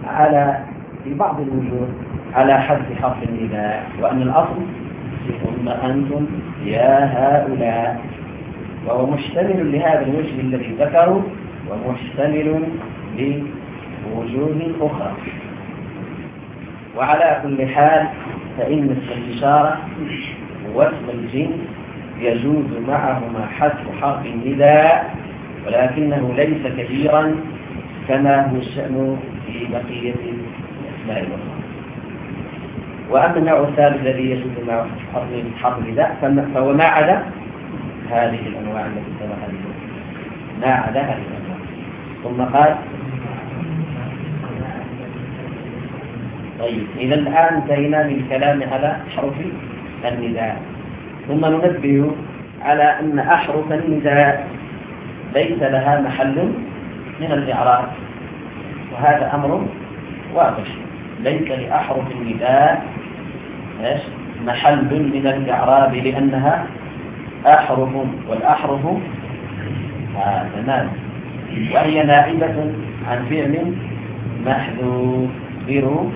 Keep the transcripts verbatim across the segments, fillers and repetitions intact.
على في بعض الوجوه على حذف حرف النداء، وأن الأصل ثم أنتم يا هؤلاء، وهو مشتمل لهذا الوجه الذي ذكروا ومشتمل لوجوه أخرى. وعلى كل حال فإن اسم الإشارة واسم الجنس يجوز معهما حذف حرف النداء، ولكنه ليس كثيرا كما هو الشأن في بقية الأسماء الأخرى. وأما النوع الثالث الذي يجوز معه حرف النداء فهو ما عدا هذه الأنواع التي سبقها بها، ما عدا هذه الأنواع. ثم قال طيب إذا الآن انتهينا من الكلام على حروف النداء، ثم ننبه على أن أحرف النداء ليس لها محل من الإعراب، وهذا أمر واضح. ليس لأحرف النداء محل من الإعراب لأنها أحرف، والأحرف آه تمام، وهي نائبة عن فعل محذوف غير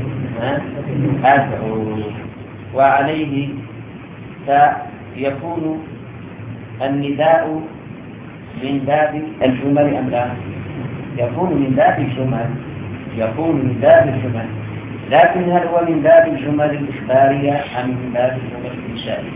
أدعو، وعليه فيكون النداء من باب الجمل أم لا؟ يكون من باب الجمل، يكون من باب الجمل، لكن هل هو من باب الجمل الإخبارية أم من باب الجمل الإنشائية؟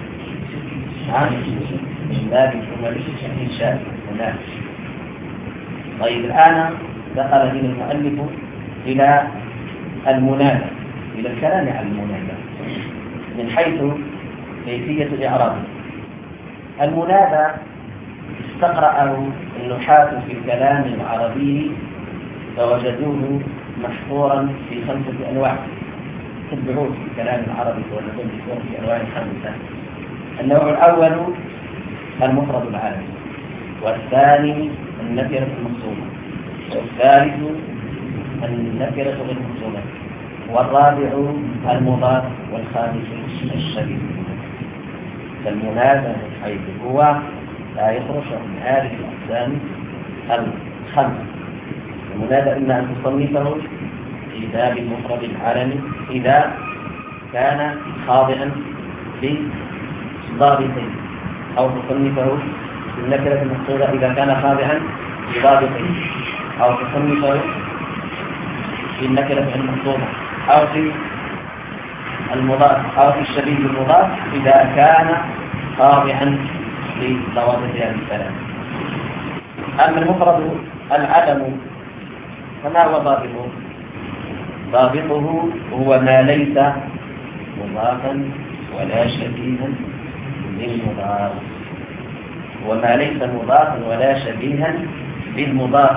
من باب الجمل الإنشائية. تمام. طيب الآن دخل بنا المؤلف إلى المنادى، إلى الكلام عن المنادى من حيث كيفية الإعراب. المنادى استقرأه النحاة في الكلام العربي فوجدوه محصورا في خمسة أنواع. تتبعوه في الكلام العربي فوجدوه محصورا في أنواع خمسة. النوع الأول المفرد العالمي، والثاني النكرة المقصودة، والثالث النكرة غير المقصودة، والرابع المضاف، والخامس الشبيه. فالمنادى من حيث هو لا يخرج من هذه الأقسام الخمسة. المنادى إما أن تصنفه في باب المفرد العالمي إذا كان خاضعا بضابطين، أو تصنفه في النكرة المقصودة إذا كان خاضعا بضابطين، أو تصنفه في النكرة المقصودة أو في المضاف أو في الشبيه المضاف إذا كان خاضعا لضوابط هذه الثلاث. أما المفرد العلم فما هو ضابطه؟ ضابطه هو ما ليس مضافا ولا شبيها بالمضاف، وما ليس مضافا ولا شبيها بالمضاف،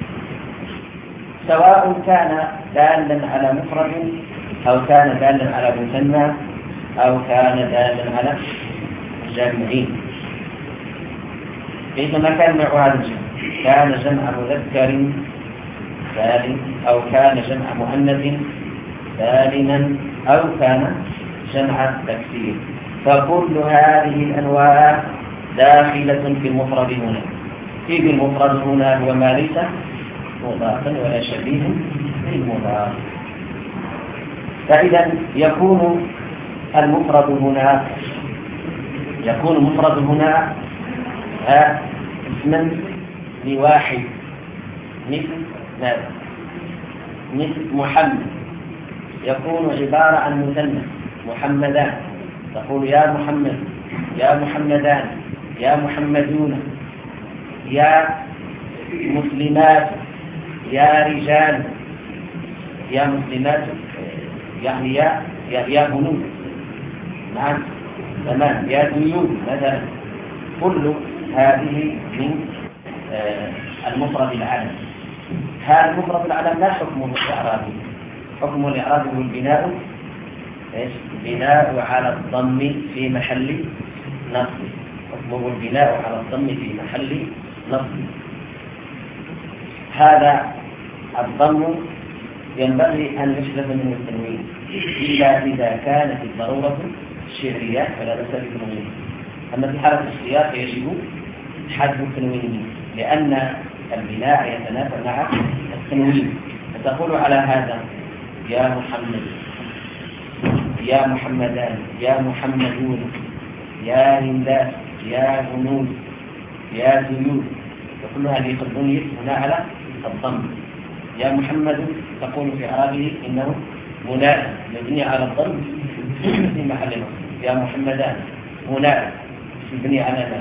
سواء كان دالا على مفرد أو كان دالا على مثنى أو كان دالا على جمعين. إذا ما كان مع هذا الجمع كان جمع مذكر سالم، أو كان جمع مؤنث سالما، أو كان جمع تكسير، فكل هذه الأنواع داخلة في المفرد هنا. في المفرد هنا هو ما ليس مضافا ولا شبيه بالمضاف. فإذا يكون المفرد هنا يكون المفرد هنا اسما لواحد، مثل ماذا؟ مثل محمد، يكون عبارة عن مثنى محمدان، تقول يا محمد، يا محمدان، يا محمدون، يا مسلمات، يا رجال، يا مسلمات، يعني يا يا, يا بنود، نعم تمام، يا ديون مثلا. كل هذه من آه المفرد العلم. هذا المفرد العلم لا حكمه الإعرابي، حكمه الإعرابي هو البناء ايش؟ بناء على الضم في محل نصب، حكمه البناء على الضم في محل نصب. هذا الضم ينبغي أن يحذف منه التنوين إلا إذا كانت الضرورة الشعرية فلا بأس بالتنوين. أما في حالة السياق يجب حذف التنوين لأن البناء يتنافى مع التنوين، فتقول على هذا يا محمد، يا محمدان، يا محمدون، يا هندات، يا هنود، يا زيود، وكل هذه قد بنيت هنا على الضم. يا محمد تقول في إعرابه إنه منادى مبني على الضم في محل نصب. يا محمدان منادى مبني على ما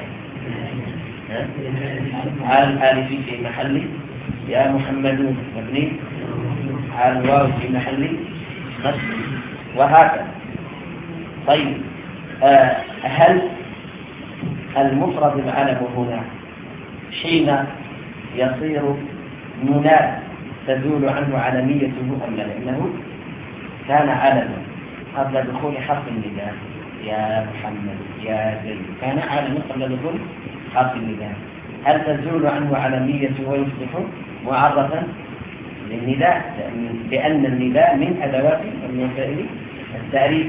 على الألف في محل. يا محمدون مبني على الواو في محل نصب، وهكذا. طيب آه هل المفرد العلم هنا حين يصير منادى تزول عنه علميته أم لا؟ لأنه كان علما قبل دخول حرف النداء. يا محمد، يا زيد، كان علما قبل دخول حرف النداء. هل تزول عنه علميته ويصبح معرفا للنداء؟ لأن النداء من أدوات ومن وسائل التعريف.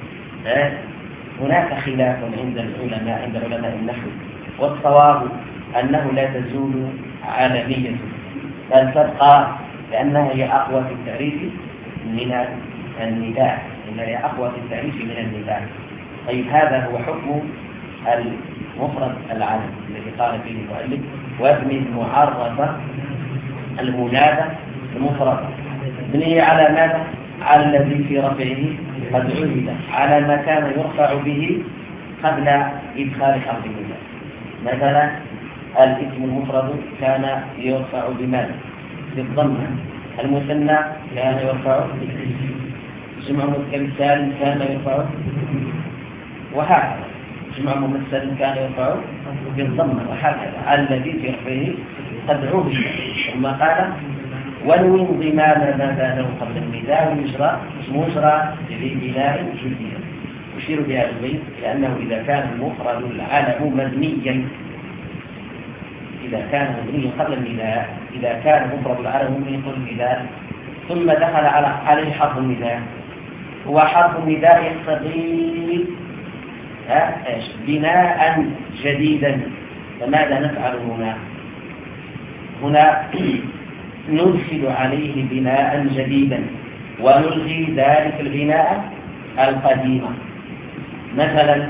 هناك خلاف عند العلماء عند علماء النحو، والصواب أنه لا تزول علميته بل تبقى، لأنها هي أقوى في التعريف من النداء، إنها هي أقوى في التعريف من النداء. طيب هذا هو حكم المفرد العلم الذي قال فيه المؤلف وابن المعرفة المنادى المفرد. بني على ماذا؟ على الذي في رفعه قد عهد، على ما كان يرفع به قبل إدخال حرف النداء. مثلا الاسم المفرد كان يرفع بماذا؟ بالضمة. المثنى كان يرفع، جمع مذكر سالم كان يرفع، وهكذا جمع ممثل كان يرفع بالضمة، وهكذا الذي في رفعه قد عهد. ثم قال ونوي انضمام ما بانه قبل النداء ويجرى مجرى ببناء جديد. أشير بهذا البيت لأنه إذا كان المفرد العلم مبنيا، إذا كان مبنيا قبل النداء، إذا كان مفرد العلم مبنيا قبل النداء ثم دخل على عليه حرف النداء، هو حرف النداء يقتضي بناء جديدا. فماذا نفعل هنا؟ هنا ندخل عليه بناء جديدا ونلغي ذلك البناء القديم. مثلا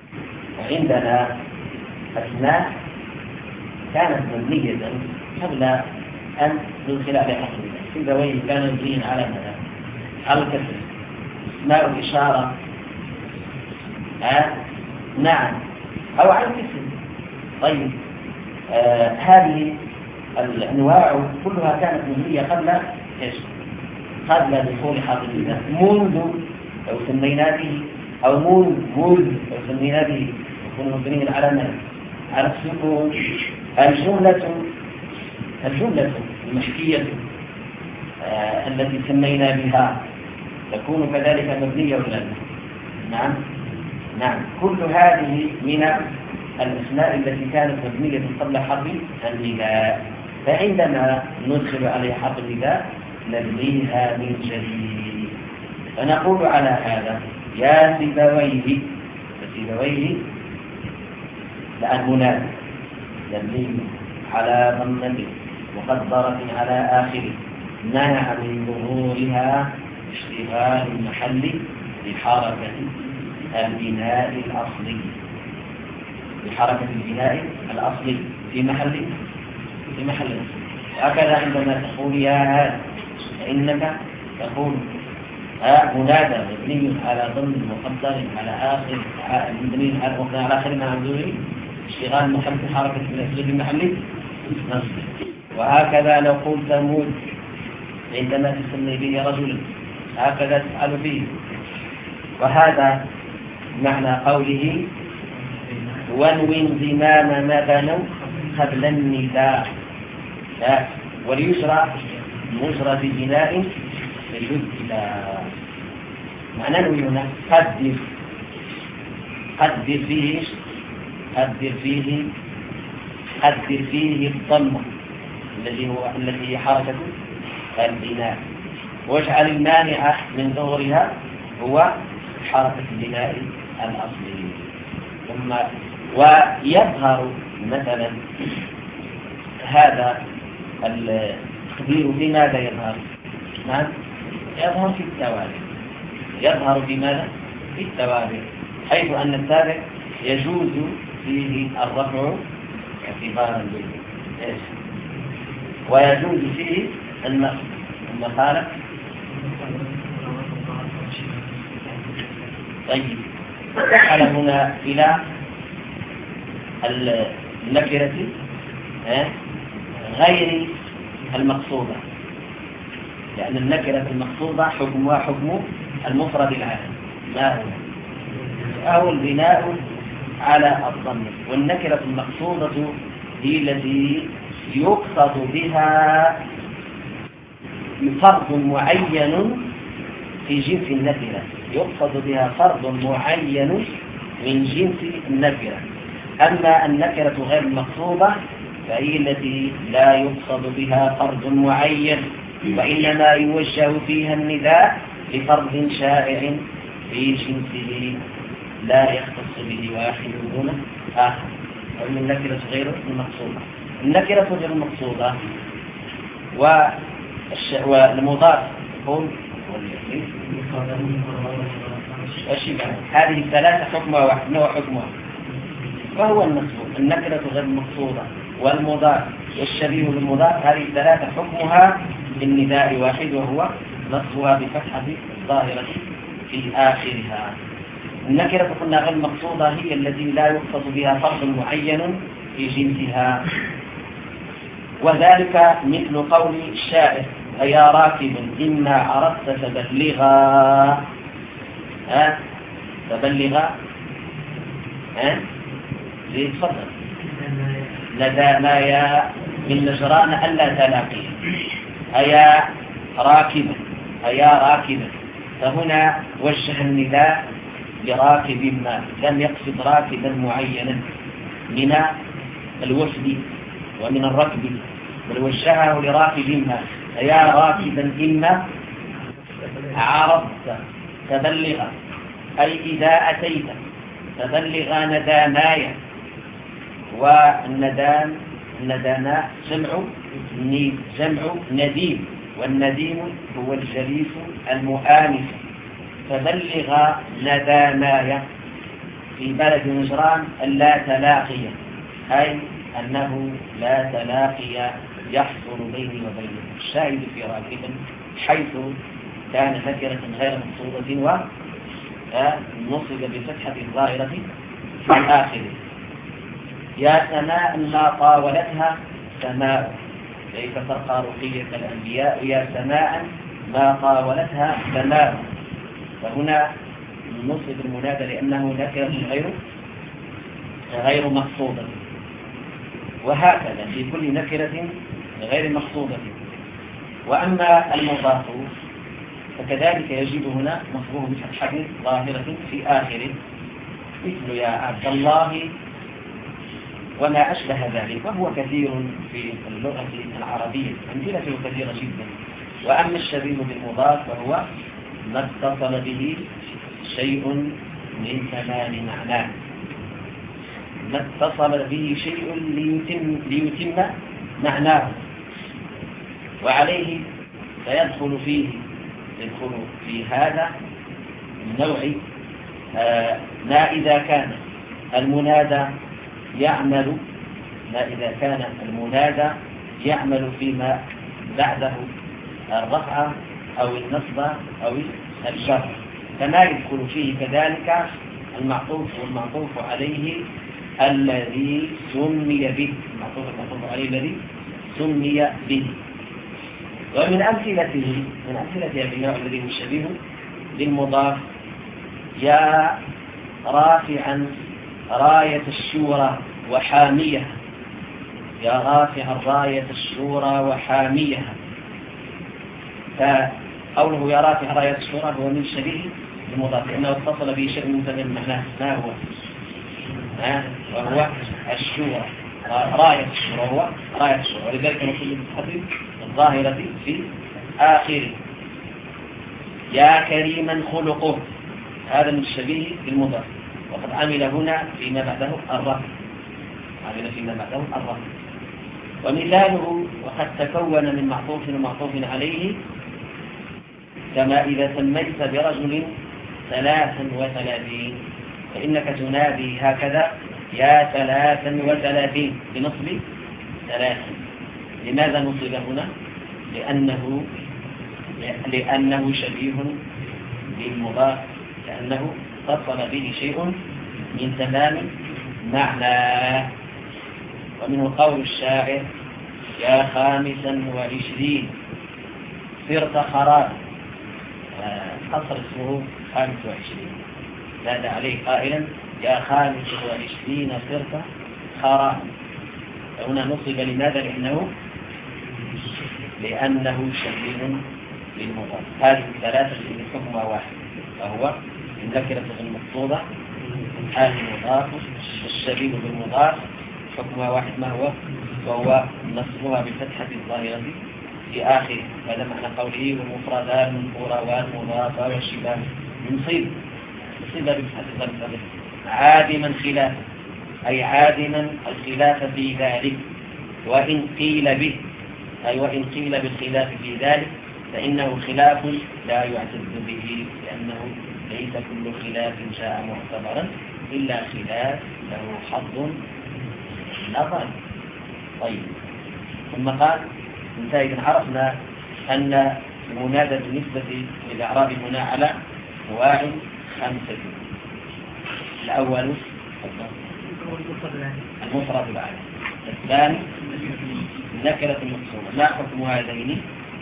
عندنا أسماء كانت مبنية قبل أن ندخل عليها حرف النداء. سيبويه كان مبنيا على ماذا؟ على الكسر. اسماء الإشارة آه؟ نعم، أو على الكسر. طيب آه هذه الأنواع كلها كانت مبنية قبل إيش؟ قبل دخول حرف النداء. منذ لو سمينا به، أو منذ منذ لو سمينا به يكون مبنيا على ما؟ على السكون. الجملة الجملة المحكية آه التي سمينا بها تكون كذلك مبنية ولا لا؟ نعم نعم. كل هذه من الأسماء التي كانت مبنية قبل حرف النداء، فعندما ندخل عليها حرف النداء نبنيها من جديد. فنقول على هذا يا سيبويه، سيبويه لأن منادى مبني على ضمة مقدرة على آخره منع من ظهورها اشتغال المحل بحركة البناء الأصلي، بحركة البناء الأصلي في محل في محل هكذا. عندما تقول يا هذا فإنك تقول ها منادى مبني على ضمن مقدر على آخر مبني على آخر ما عنده اشتغال محل بحركة الأصلي في محل نصب. وهكذا لو قلت ثمود عندما تسمي به رجلا هكذا تفعل فيه. وهذا معنى قوله ونوي انضمام ما بنوا قبل النداء وليشرع مجرى ببناء يجد. معنى نوي هنا قدر قدر فيه قدر فيه قدر فيه الضمة الذي هو التي هي حركة البناء، واجعل المانع من ظهورها هو حركة البناء الأصلي. ثم ويظهر مثلا هذا التقدير بماذا يظهر؟ نعم يظهر في التوابع، يظهر في ماذا؟ في التوابع، حيث أن التابع يجوز فيه الرفع اعتبارا به، ويجوز فيه النصب المخالف. طيب دخل هنا إلى النكرة غير المقصودة، لأن النكرة المقصودة حكمها حكم المفرد العام، ما هو أو البناء على الضم، والنكرة المقصودة هي التي يقصد بها فرد معين في جنس النكرة، يقصد بها فرد معين من جنس النكرة. أما النكرة غير المقصودة فهي التي لا يقصد بها فرد معين، وإنما يوجه فيها النداء لفرد شائع في جنسه لا يختص به واحد دون آخر. وإن النكرة غير المقصودة، النكرة غير المقصودة والمضاف يقول هذه الثلاثة حكمها واحد، نوع حكمها وهو المقصود. النكرة غير المقصودة والمضاف والشبيه بالمضاف، هذه الثلاثة حكمها بالنداء واحد، وهو نصبها بفتحة ظاهرة في آخرها. النكرة قلنا غير المقصودة هي التي لا يقصد بها فرد معين في جنسها، وذلك مثل قول الشاعر أيا راكب إما عرفت تبلغا، ها تبلغا ها تفضل ندانايا من نجران ألا تلاقي، أيا راكبا أيا راكبا، فهنا وجه النداء لراكب ما، لم يقصد راكبا معينا من الوفد ومن الركب، بل وجهه لراكب ما، أيا راكبا إما عرفت تبلغا، أي إذا أتيت تبلغا ندانايا. والندان الندانا جمع جمع نديم، والنديم هو الجليس المؤانس، فبلغ ندانايا في بلد نجران لا تلاقي، أي أنه لا تلاقي يحصل بيني وبينه. الشاهد في راكبا حيث كان نكرة غير مقصودة ونصب بفتحة الظاهرة في الآخر. يا سماء ما طاولتها سماء، كيف ترقى رقية الأنبياء، يا سماء ما طاولتها سماء، فهنا نصب المنادى لأنه نكرة غير غير مقصودة. وهكذا في كل نكرة غير مقصودة. وأما المضاف فكذلك يجب هنا نصبه بفتحة ظاهرة في آخره، مثل يا عبد الله وما أشبه ذلك، وهو كثير في اللغة العربية، أمثلته كثيرة جدا. وأما الشبيه بالمضاف فهو ما اتصل به شيء من تمام معناه، ما اتصل به شيء ليتم, ليتم معناه، وعليه فيدخل فيه يدخل في هذا النوع آه ما إذا كان المنادى يعمل ما إذا كان المنادى يعمل فيما بعده الرفع أو النصب أو الجر، كما يدخل فيه كذلك المعطوف والمعطوف عليه الذي سمي به، المعطوف والمعطوف عليه الذي سمي به. ومن أمثلته من أمثلة هذا النوع الذي هو شبيه بالمضاف يا رافعا راية الشورى وحاميها، يا رافعا راية الشورى وحاميها، فقوله يا رافعا راية الشورى هو من شبيه بالمضاف لأنه اتصل به شيء من تمام معناه، ما هو؟ ها؟ وهو الشورى، راية الشورى هو راية الشورى، ولذلك نقول بالحذف الظاهرة في آخره. يا كريما خلقه، هذا من الشبيه بالمضاف، وقد عمل هنا فيما بعده الرفع، عمل فيما بعده الرفع. ومثاله وقد تكون من معطوف ومعطوف عليه كما إذا سميت برجل ثلاثا وثلاثين فإنك تنادي هكذا يا ثلاثا وثلاثين بنصب ثلاثا. لماذا نصب هنا؟ لأنه لأنه شبيه بالمضاف، لأنه اتصل به شيء من تمام معناه. ومنه قول الشاعر يا خامسا وعشرين صرت خراب، قصر اسمه خامس وعشرين، زاد عليه قائلا يا خامس وعشرين صرت خراب. هنا نصب لماذا؟ لأنه لأنه شبيه بالمضاف. هذه الثلاثة اللي حكمها واحد، وهو النكرة المقصودة، حال المضاف، الشبيه بالمضاف، حكمها واحد ما هو؟ وهو نصبها بالفتحة الظاهرة في آخره. هذا معنى قوله والمفردات المذكورة والمضافة والشبه ينصب نصبها بالفتحة الظاهرة عادما خلافا، أي عادما الخلاف في ذلك، وإن قيل به أي وإن قيل بالخلاف في ذلك فإنه خلاف لا يعتد به، لأنه ليس كل خلاف جاء معتبرا إلا خلاف له حظ نظري. طيب، ثم قال انتهى إذن عرفنا أن المنادى بالنسبة للإعراب هنا على واحد خمسة. الأول المفرد العالم، الثاني النكرة المقصودة. ما حكم هذين؟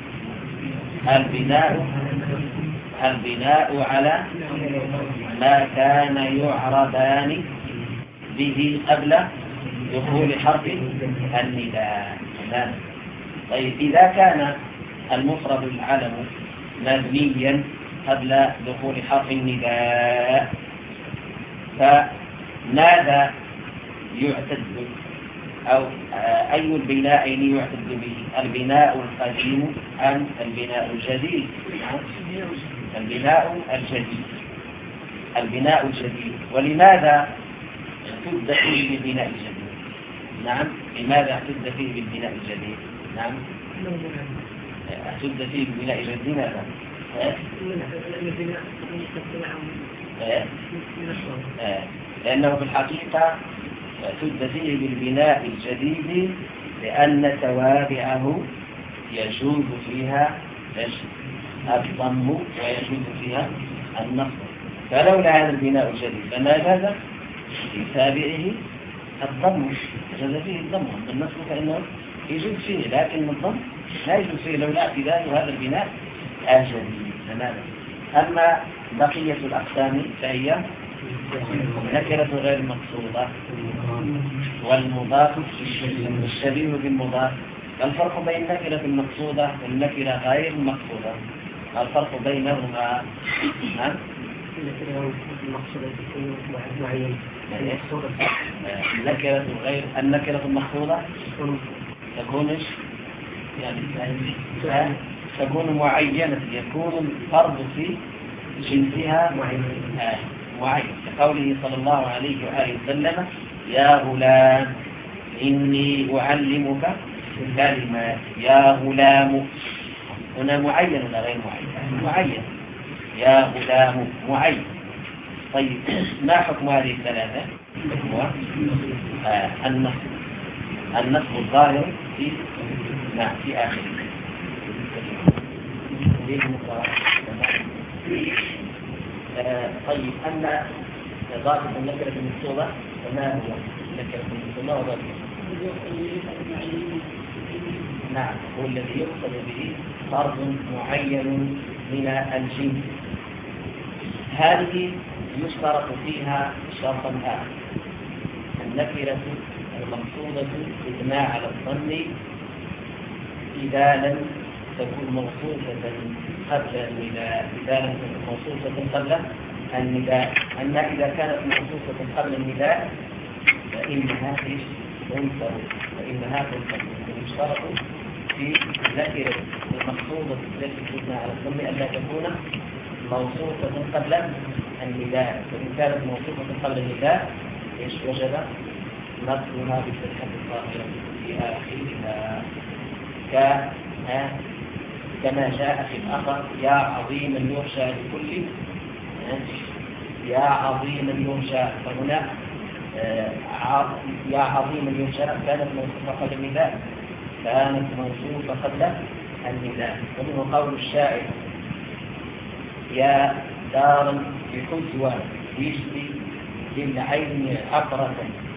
البناء البناء على ما كان يعربان به قبل دخول حرف النداء. طيب، إذا كان المفرد العلم مبنيا قبل دخول حرف النداء فماذا يعتد أو أي البناءين يعتد به؟ البناء القديم أم البناء الجديد؟ البناء الجديد البناء الجديد. ولماذا اعتد فيه بالبناء الجديد؟ نعم، لماذا اعتد فيه بالبناء الجديد؟ نعم، اعتد فيه بالبناء الجديد. لماذا؟ لأنه في الحقيقة اعتد فيه بالبناء الجديد لأن توابعه يجوز فيها الضم ويجوز فيها النصب، فلولا هذا البناء الجديد فما جاز في تابعه الضم، جاز فيه الضم. بالنصب فإنه يجوز فيه، لكن الضم لا يجوز فيه لولا اعتدال هذا البناء الجديد تماما. أما بقية الأقسام فهي النكرة غير المقصودة والمضاف الشبيه بالمضاف. الفرق بين النكرة المقصودة والنكرة غير المقصودة، الفرق بينهما النكرة المقصودة تكون معينة، النكرة غير النكرة المقصودة تكون يعني تكون معينة، يكون الفرد في جنسها معين معين كقوله صلى الله عليه وآله وسلم يا غلام إني أعلمك كلمات. يا غلام هنا معين ولا غير معين؟ معين. يا غلام معين. طيب، ما حكم هذه الثلاثة؟ هو آه النصب النصب الظاهر في نعم في آخر آه طيب، أن إضافة النكرة المقصودة فما هو النكرة المقصودة وضعها؟ نعم، هو الذي يقصد به فرد معين من الجنس. هذه يشترط فيها شرطا آخر، النكرة المقصودة تبنى على الظن إذا لم تكون موصوفة قبل النداء، إذا لم تكن موصوفة قبل النداء. أما إذا كانت موصوفة قبل النداء فإنها تنصر فإنها تنصر يشترط في النكرة المقصودة التي تبنى على الظن أن لا تكون موصوفة قبل النداء، فإن كانت موصوفة قبل النداء وجب نصبها بالفتحة الظاهرة في آخرها ك كما جاء في الأثر يا عظيما يرشى لكل يا عظيما يرشى. فهنا يا عظيما يرشى كانت موصوفة قبل النداء، كانت موصوفة قبل النداء. ومنه قول الشاعر يا دارا بحسوى يشفي للعين عبرة،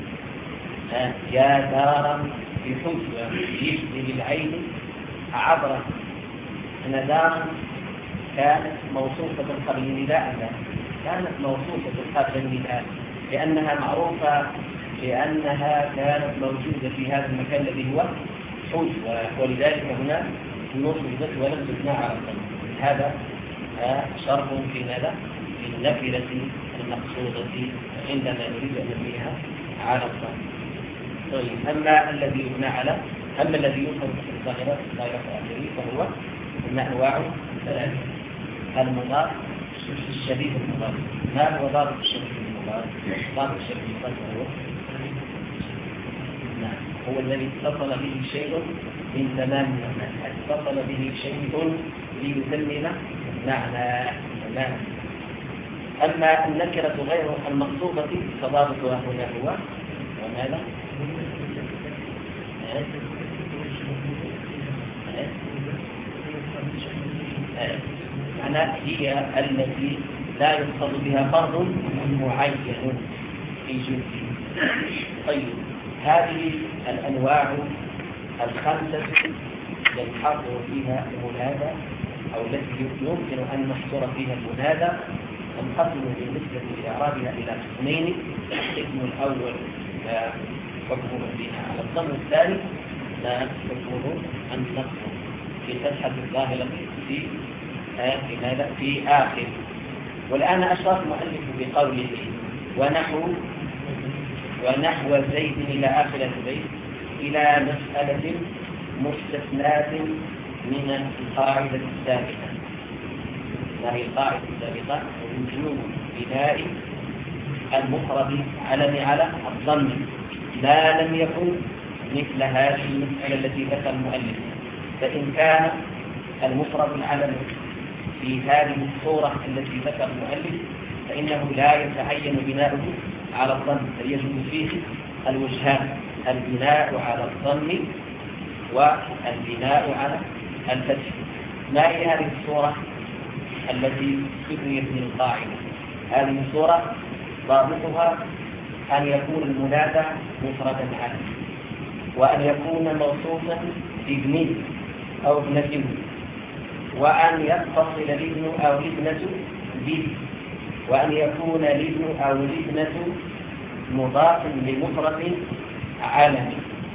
يا دارا بحسوى يشفي للعين عبرة. أن دارا كانت موصوفة قبل النداء، كانت موصوفة قبل النداء لأنها معروفة، لأنها كانت موجودة في هذا المكان الذي هو حسوى، ولذلك هنا نصبت ولم تبنى على الضم. هذا شرط في ماذا؟ في النكرة المقصودة عندما نريد أن نبنيها على الضم. طيب، أما الذي يبنى على أما الذي يظهر في الظاهرة الظاهرة الآخرية فهو من أنواع ثلاثة: المضاف الشبيه المضاف. ما هو ضابط الشبيه المضاف؟ ضابط الشبيه المضاف هو نعم هو الذي اتصل به شيء من تمام المعنى، اتصل به شيء ليتمم معنى معنى. أما النكرة غير المقصودة فضابطها هنا هو وماذا؟ معنى هي التي لا يقصد بها فرض معين في جنسه. طيب، هذه الأنواع الخمسة يلحظ فيها المنادى أو التي يمكن أن نحصر فيها المنادى تنقسم بالنسبة لإعرابها إلى قسمين: القسم الأول حكمه بها على الضم، الثاني لا حكمه أن نقصه في فتحة الظاهرة في في ماذا؟ في آخر. والآن أشرف مؤلف بقوله ونحو ونحو زيد إلى آخر البيت إلى مسألة مستثناة من القاعدة السابقة. ما هي القاعدة السابقة؟ وجوب بناء المفرد علم على الضم ما لم يكن مثل هذه المسألة التي ذكر المؤلف. فإن كان المفرد العلم في هذه الصورة التي ذكر المؤلف فإنه لا يتعين بناؤه على الضم، فيجب فيه الوجهان: البناء على الضم والبناء على الفتح. ما هي هذه الصورة التي سميت من القاعدة؟ هذه الصورة ضابطها أن يكون المنادى مفردا علم، وأن يكون موصوفا بابن أو ابنة، وأن يتصل الابن أو الابنة به، وأن يكون الابن أو الابنة مضاف لمفرد علم،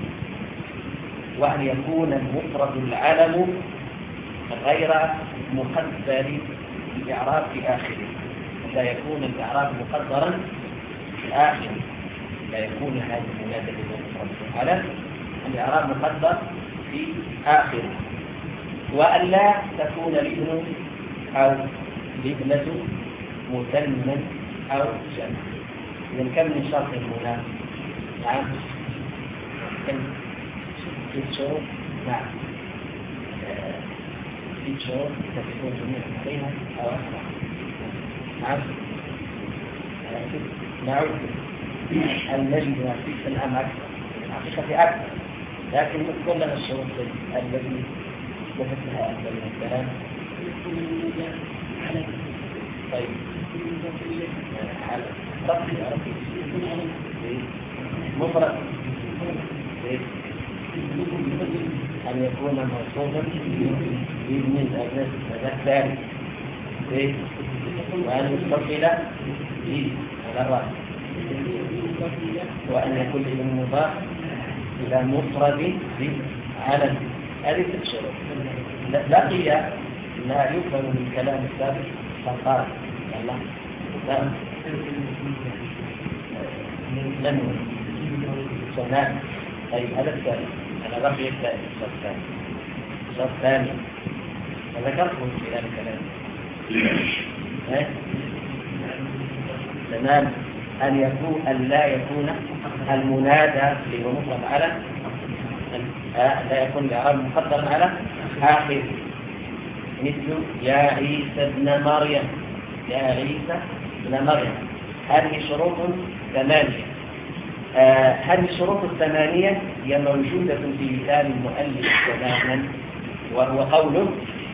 وأن يكون المفرد العلم غير مقدر الإعراب في آخره. لا يكون الإعراب مقدرا في آخره، لا يكون هذا المنادى بالمفرد العلم الإعراب مقدر في آخره، وأن لا تكون الابن أو الابنة مثنى أو جمع. إذن كم من شرط هنا؟ نعم، كم ست شروط. نعم، ست شروط تكون جميعا عليها أو أكثر. نعم، نعود أن نجد ست أم أكثر، الحقيقة أكثر، لكن نذكر لنا الشروط التي وفتها أكثر من الكلام. طيب، على ربي ربي مفرد أن يكون موصوفا بابن الأبناء الثاني، وأن يتصل به على الرأس، وأن يكون ابن مضاف إلى مفرد بعلم. هذه ست شروط. بقي ما يفهم من كلام السابق فقال الله لا لم سنان. طيب، هذا الثاني. أنا بقي الثاني الشرط الثاني الشرط الثاني وذكرته في هذا الكلام. تمام. أن يكون أن لا يكون المنادى بمفرد على لا يكون الإعراب مقدرا على آخر. مثل يا عيسى ابن مريم، يا عيسى ابن مريم. هذه شروط ثمانية. آه هذه الشروط الثمانية هي موجودة في لسان المؤلف تماما، وهو قوله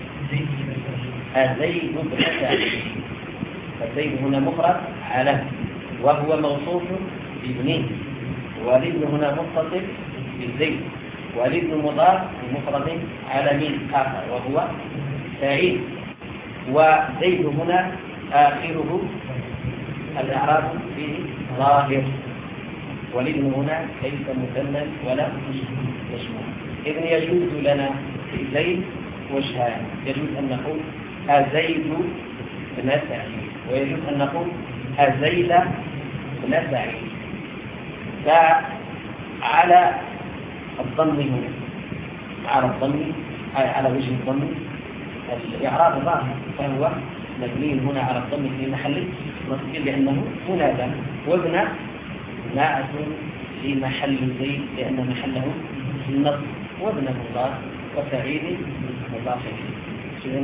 زيد بن سعيد. فزيد هنا مفرد علم، وهو موصوف بابنه، والابن هنا متصل بالزيد، والابن مضاف بمفرد علمي آخر وهو سعيد. وزيد هنا آخره الإعراب فيه ظاهر، والابن هنا ليس مثنى ولا مشمول. إذن يجوز لنا في زيد وجهان، يجوز أن نقول أزيد بن سعيد، ويجوز أن نقول أزيد بن سعيد. فعلى الضم هنا، على الضم على وجه الضم الإعراب ظاهر، فهو مبني هنا على الضم في محل نصب لأنه منادى، وابن ناعت في محل زيد لأن محله النصب، وابن مضاف وسعيد مضاف إليه.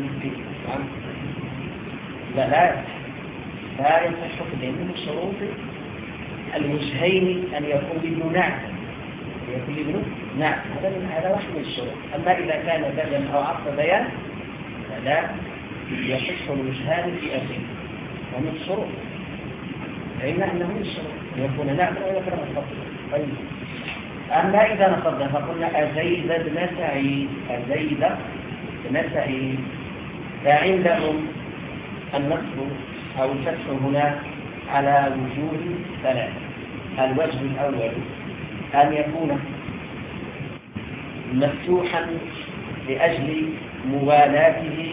لا لا لا يصح لأن من شروط الوجهين أن يكون ابن ناعت، يكون ابن ناعت، هذا من هذا واحد من الشروط. أما إذا كان بدلا أو عطف بيان فلا يصح الوجهان في أخيه، ومن الشروط فإن أنه من الشروط يكون نعم ويكون مصدر. طيب أما إذا نصدر فقلنا أزيد بن سعيد، أزيد بن سعيد. فعندهم النصب أو الفتح هنا على وجوه ثلاثة. الوجه الأول أن يكون مفتوحا لأجل موالاته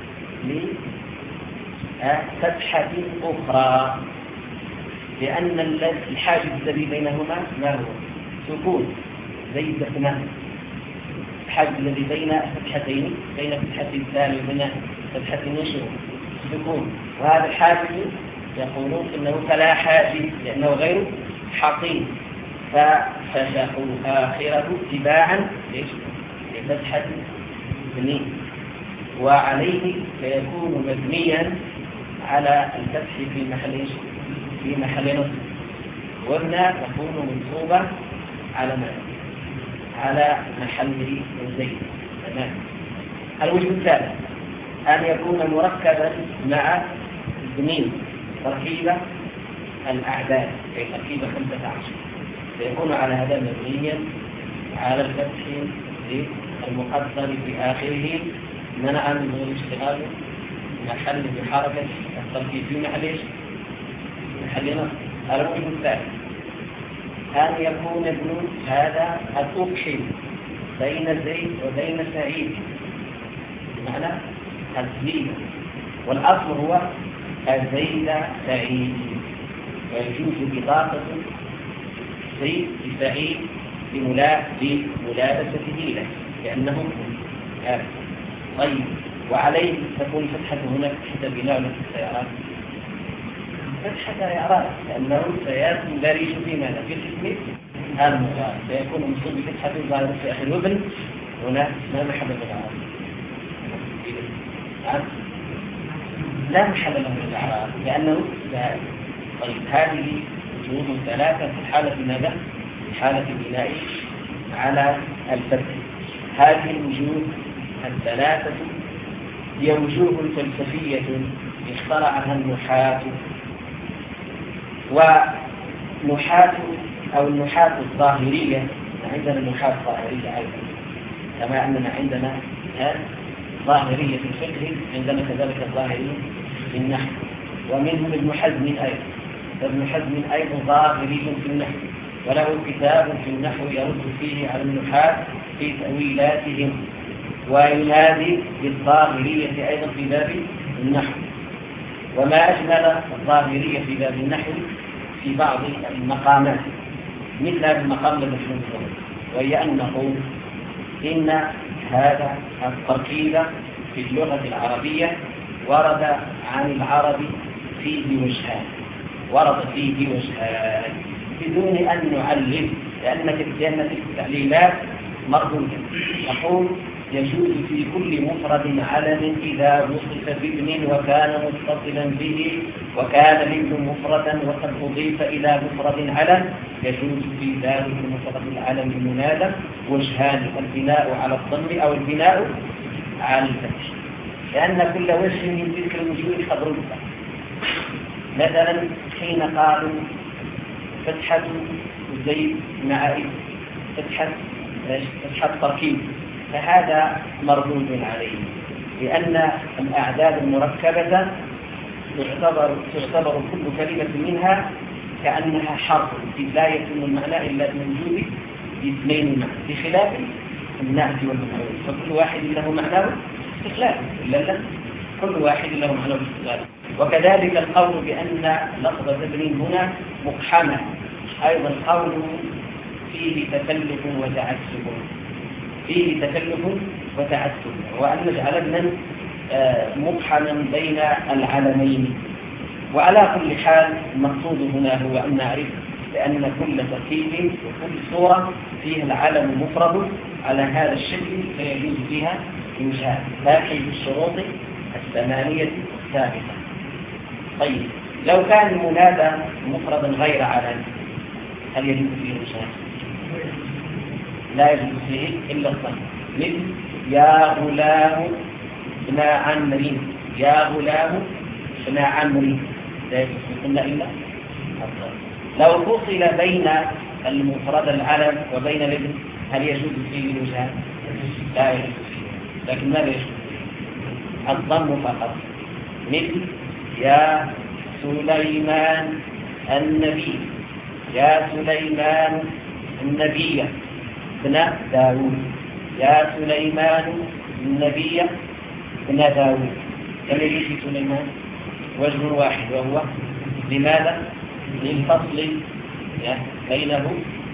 لفتحة أخرى، لأن الحاجز الذي بينهما ما هو سكون زيد بن، الحاجز الذي بين فتحتين، بين فتحة الثاني وبين فتحة النشر سكون، وهذا الحاجز يقولون إنه فلا حاجز لأنه غير حقيقي، ففتحوا آخره تباعا لفتحة بنين، وعليه فيكون مبنيا على الفتح في محل في محل نصب، وهنا تكون منصوبة على ما على محل زيد. تمام. الوجه الثالث أن يكون مركبا مع بنين تركيبة الأعداد، أي تركيبة خمسة عشر، فيكون على هذا مبنيا على الفتح المقدر في آخره منع من الاشتغال محل بحركة التركيب في محل ايش؟ محل نصب. الوجه الثالث أن يكون ابن هذا الأبحي بين زيد وبين سعيد، بمعنى الزيد، والأصل هو الزيد سعيد، ويجوز إضافة زيد لسعيد بملابسته له لأنهم آه. طيب، وعليه تكون فتحة هنا فتحة بناء السيارات، فتحة إعراب لأنه سيندرج في ماذا؟ في الاسم المضارع، سيكون منصوب بفتحة ظاهرة في آخر وابن هنا ما محل الإعراب، لا محل له الإعراب لأنه لا. طيب، هذه وجوه ثلاثة في حالة ماذا؟ في حالة بناء على الفتح. هذه الوجوه الثلاثة هي وجوه فلسفية اخترعها النحاة، ونحاة أو النحاة الظاهرية، عندنا النحاة الظاهرية أيضا كما أننا عندنا ظاهرية في الفقه، عندنا كذلك الظاهرية في النحو، ومنهم ابن حزم أيضا. ابن حزم أيضا ظاهري في النحو، وله كتاب في النحو يرد فيه على النحاة في تأويلاتهم، وينادي بالظاهرية أيضا في باب النحو. وما أجمل الظاهرية في باب النحو في بعض المقامات، مثل هذا المقام الذي نقوله، وهي أن نقول إن هذا التركيب في اللغة العربية ورد عن العرب فيه وجهان، ورد فيه وجهان بدون أن نعلم، لأن في التعليلات مردودة. نقول يجوز في كل مفرد علم إذا وصف بابن وكان متصلا به، وكان الابن مفردا وقد أضيف إلى مفرد علم. يجوز في ذلك المفرد العلم المنادى وجهان: البناء على الضم أو البناء على الفتح، لأن كل وجه من تلك الوجوه قد رد. مثلا حين قالوا فتحة زيد مع فتحة فتحة تركيب، فهذا مردود عليه، لأن الأعداد المركبة تعتبر تعتبر كل كلمة منها كأنها حرف لا يتم المعنى إلا بوجود اثنين معا، بخلاف النعت والمفعول فكل واحد له معناه استقلاله، إلا لا كل واحد له معناه استقلاله. وكذلك القول بأن لفظة ابن هنا مقحمة، أيضا قول فيه تكلف وتعسف، فيه تكلف وتعسف، وأن نجعل ابنا مقحما بين العلمين. وعلى كل حال المقصود هنا هو أن نعرف بأن كل تركيب وكل صورة فيها العلم مفرد على هذا الشكل فيجوز فيها وجهان باقي بالشروط الثمانية السابقة. طيب لو كان المنادى مفردا غير علم هل يجوز فيه وجهان؟ لا يجوز فيه إلا الضم، مثل يا غلام ابن عمرو، يا غلام ابن عمرو لا يجوز فيه إلا الضم. لو فصل بين المفرد العلم وبين الابن هل يجوز فيه الوجهان؟ لا يجوز فيه، لكن ماذا يجوز فيه؟ الضم فقط، مثل يا سليمان النبي، يا سليمان النبي ابن داود، يا سليمان النبي ابن داود. كم يجوز في سليمان؟ وجه واحد، وهو لماذا؟ للفصل بينه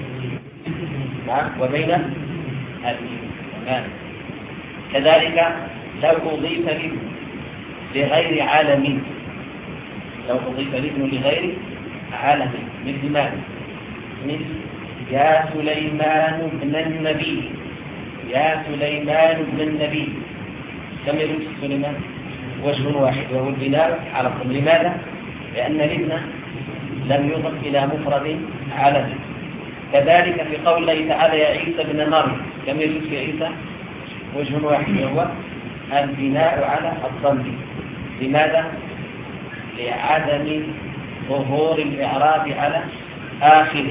وبين الابن. كذلك لو أضيف الابن لغير عالم، لو أضيف الابن لغير عالم مثل ماذا؟ مثل يا سليمان ابن النبي، يا سليمان ابن النبي. كم يجوز سليمان؟ وجه واحد، وهو البناء على الضم. لماذا؟ لأن الابن لم يضف إلى مفرد علم. كذلك في قول الله تعالى يا عيسى ابن مريم، كم يجوز في عيسى؟ وجه واحد، وهو البناء على الضم. لماذا؟ لعدم ظهور الإعراب على آخره،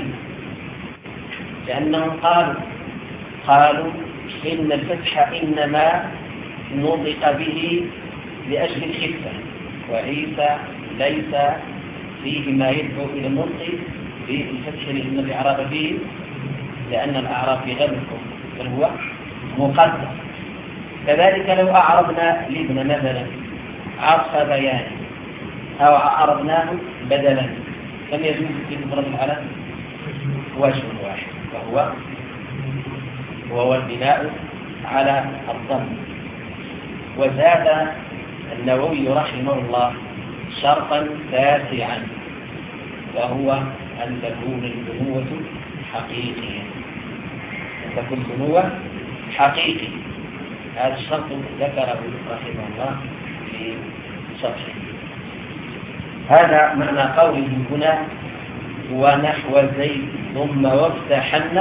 لأنهم قالوا قالوا إن الفتح إنما نطق به لأجل الخفة، وعيسى ليس فيه ما يدعو إلى النطق بالفتح لأن الإعراب فيه، لأن الأعراب في غير الكفر بل هو مقدر. كذلك لو أعرضنا الابن مثلا عطف بيان أو أعرضناه بدلا كم يجوز في مفرد العلم؟ وجه واحد، وهو وهو البناء على الضم. وزاد النووي رحمه الله شرطا تاسعا، وهو أن تكون البنوة حقيقية، أن تكون البنوة حقيقي. هذا الشرط ذكره رحمه الله في شرحه. هذا معنى قوله هنا ونحو زيد ثم وافتحن،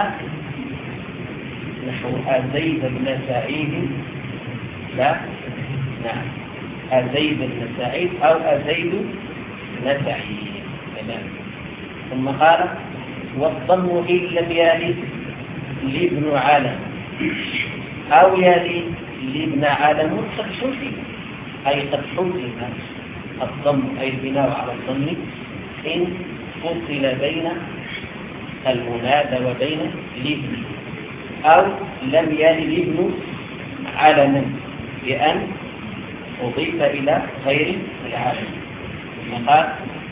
نحو أزيد بن سعيد، لا نعم أزيد بن سعيد أو أزيد بن سعيد. ثم قال والضم إن لم يلد لابن علم أو يلد لابن علم قد حذف، أي قد حذف الضم أي البناء على الضم إن فصل بين المنادى وبين الابن، أو لم يلد الابن علما بأن أضيف إلى غير العالم. ثم قال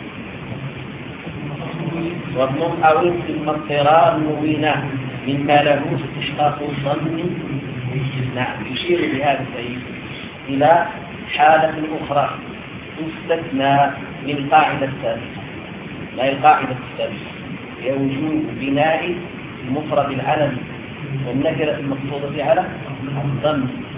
والضم أو ثم اضطرار مبينة مما له استشقاق الضم. نعم يشير بهذا الشيء إلى حالة أخرى تستثنى من القاعدة السابقة، لا القاعدة السابقة هي وجود بناء المفرد العلم والنكرة المقصودة على الضم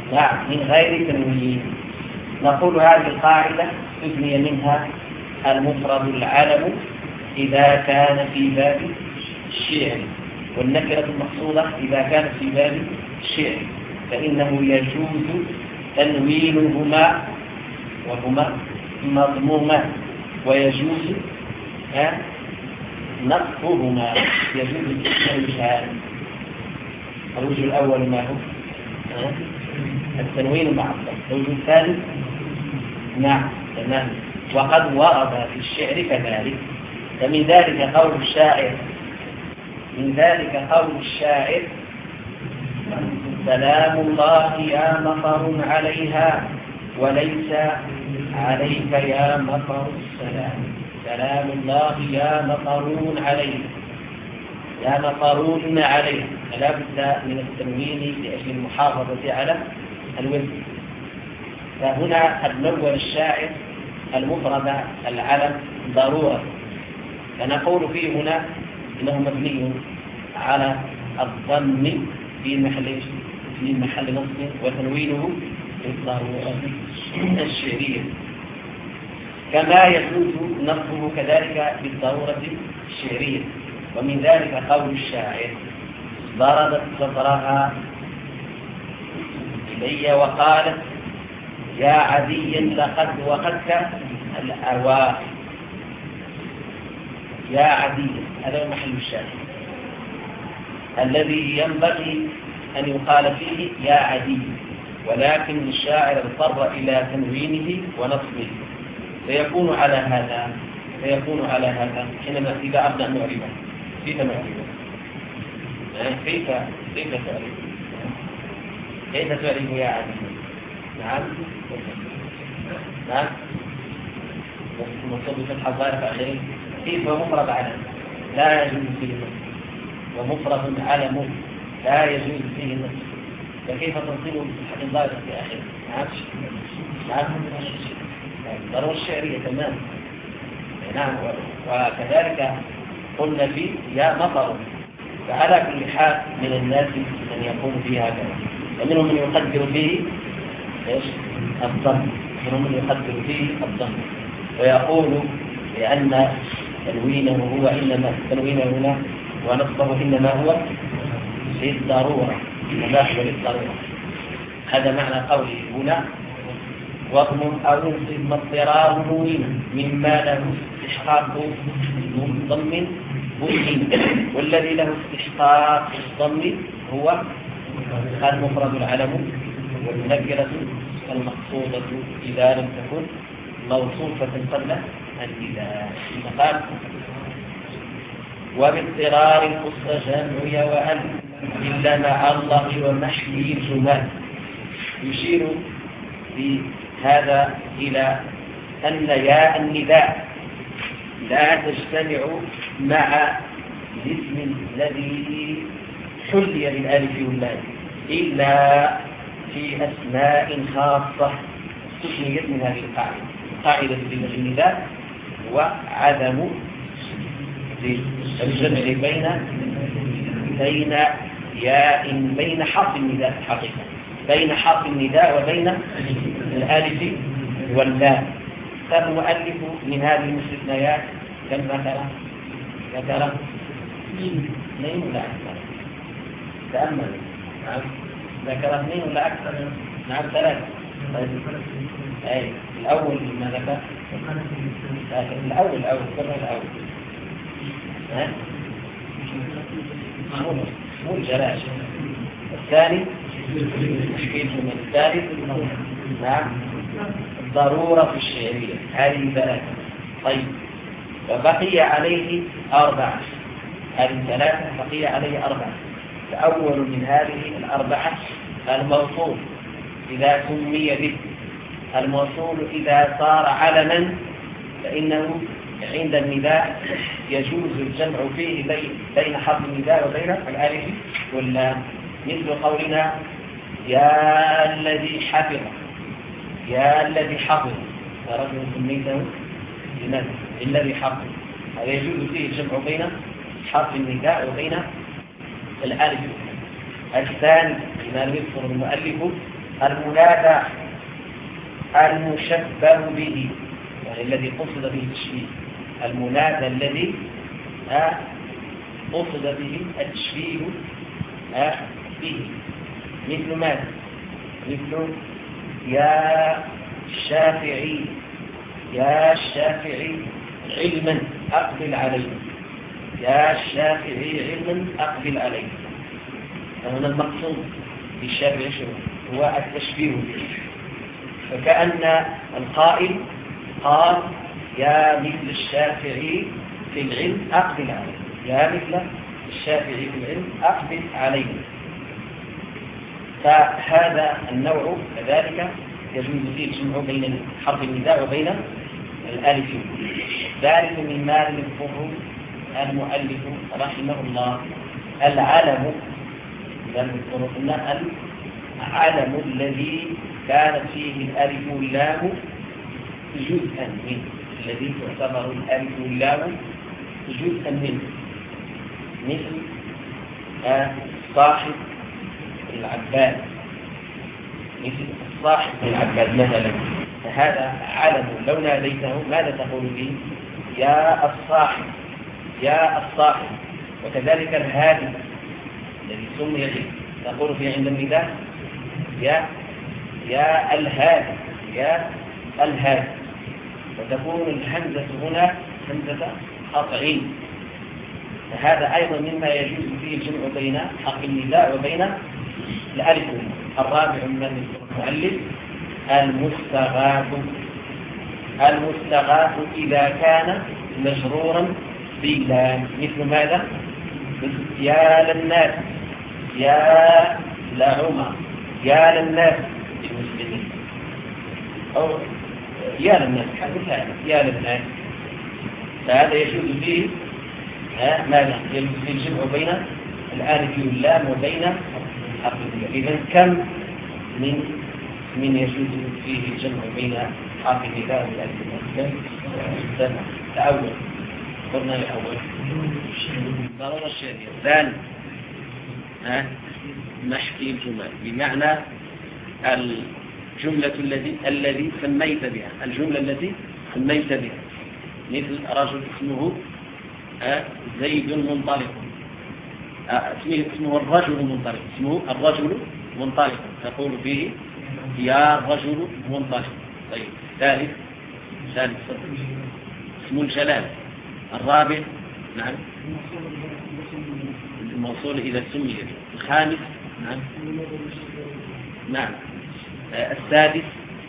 نعم من غير تنوين. نقول هذه القاعدة تبني منها المفرد العلم إذا كان في باب الشعر، والنكرة المقصودة إذا كانت في باب الشعر، فإنه يجوز تنوينهما وهما مضمومان، ويجوز نصفهما، يجوز التنوين. الوجه الأول ما هو التنوين مع الضم. الوجه الثاني نعم تمام. وقد ورد في الشعر كذلك، فمن ذلك قول الشاعر من ذلك قول الشاعر سلام الله يا مطر عليها وليس عليك يا مطر السلام. سلام الله يا مطرون عليه يا مطرون عليه، فلا بد من التنوين لأجل المحافظة على الوزن. فهنا قد نول الشاعر المفرد العلم ضرورة، فنقول فيه هنا إنه مبني على الضم في محل في محل نصب، وتنوينه بالضرورة الشعرية، كما يجوز نصبه كذلك بالضرورة الشعرية. ومن ذلك قول الشاعر ضربت صدرها إلي وقالت يا عدي لقد وقدت الأرواح. يا عدي هذا محل الشاهد الذي ينبغي أن يقال فيه يا عدي، ولكن الشاعر اضطر إلى تنوينه ونصبه، فيكون على هذا فيكون على هذا حينما إذا أبدأ نعربه كيف نعربه كيف كيف تعرفه كيف تعرفه يا عدي؟ نعم نعم مصطلح فتح الظاهر في آخره. كيف هو مفرد علم لا يجوز فيه النصب، ومفرد علم لا يجوز فيه النصب، فكيف تنصبه بفتح الظاهر في آخره؟ نعم نعم ضرورة الشعرية تمام. نعم وكذلك قلنا فيه يا مطر. فعلى كل حال من الناس من يقول فيه هكذا، ومنهم من يقدر فيه ايش؟ الضم، منهم من يقدر فيه الضم ويقول لأن تنوينه هو إنما تنوينه هنا ونصبه إنما هو للضرورة، إنما هو للضرورة. هذا معنى قوله هنا وضم أو انصب مضطراه نوينا مما له استحقاق ضم بنين، والذي له استحقاق الضم هو المفرد العلم والنكرة المقصودة إذا لم تكن موصوفة قبل النداء. قال وباضطرار القصة جمع وأن إلا مع الله ومحيي الجمال. يشير بهذا إلى أن ياء النداء لا تجتمع مع الاسم الذي حلي بالالف واللام إلا في أسماء خاصة تسميت من هذه القاعدة. قاعدة النداء وعدم الجمع بين بين ياء بين حرف النداء الحقيقة بين حرف النداء وبين الالف واللام. فالمؤلف من هذه الاستثناءات كم ذكر؟ ذكر اثنين ولا أكثر؟ تأمل. نعم ذكر اثنين ولا أكثر؟ نعم ثلاثة. أي الأول ما ذكر؟ الأول الأول كم الأول؟ ها؟ مو الجلاش. الثاني تشكيل من الثالث نعم الضرورة في الشعرية. هذه ثلاثة. طيب وبقي عليه أربعة. هذه ثلاثة بقي عليه أربعة. فأول من هذه الأربعة الموصول إذا سمي به. الموصول إذا صار علما فإنه عند النداء يجوز الجمع فيه بين حرف النداء وبين الألف واللام، مثل قولنا يا الذي حفظ يا الذي حفظ فرجل سميته لماذا؟ الذي حفظ. هذا يجوز فيه الجمع بين حرف النداء وبين الألف. الثاني لما يذكر المؤلف المنادى المشبه به، يعني الذي قصد به التشبيه، المنادى الذي قصد به التشبيه به، مثل ماذا؟ مثل يا الشافعي، يا الشافعي علما أقبل عليه، يا الشافعي علما أقبل عليه. هنا المقصود بالشافعي هو التشبيه به، فكأن القائل قال يا مثل الشافعي في العلم أقبل عليه، يا مثل الشافعي في العلم أقبل عليه. فهذا النوع كذلك يجوز فيه الجمع بين حرف النداء وبين الألف، ذلك مما يذكره المؤلف رحمه الله. العلم العلم الذي كانت فيه الألف واللام جزءا منه، الذي تعتبر الألف واللام جزءا منه، مثل صاحب العباد، مثل صاحب العباد مثلا، فهذا علم لو ناديته ماذا تقول به؟ يا الصاحب، يا الصاحب. وكذلك الهادي الذي سمي به تقول فيه عند النداء يا يا الهادي، يا الهادي. وتكون الهمزة هنا همزة قطع، فهذا أيضا مما يجوز فيه الجمع بين حرف النداء وبين الألف. الرابع من المؤلف المستغاث، المستغاث إذا كان مجرورا باللام، مثل ماذا؟ مثل يا للناس، يا لعمر، يا للناس المسلمين، أو يا للناس حدث هذا يا للناس، فهذا يجوز فيه ماذا؟ يجوز فيه الجمع بين الألف واللام وبين حرف النداء. إذن كم من من يجوز فيه الجمع بين حرف النداء والألف واللام؟ الأول قلنا الأول ضرورة الشهرية. الثاني ها محكي الجمل، بمعنى الجملة الذي الذي سميت بها، الجملة التي سميت بها، مثل رجل اسمه زيد منطلق، اسمه اسمه الرجل منطلق، اسمه الرجل منطلق، تقول به يا رجل منطلق. طيب ثالث ثالث اسم الجلال. الرابع نعم الموصول إذا سمي. الخامس نعم نعم السادس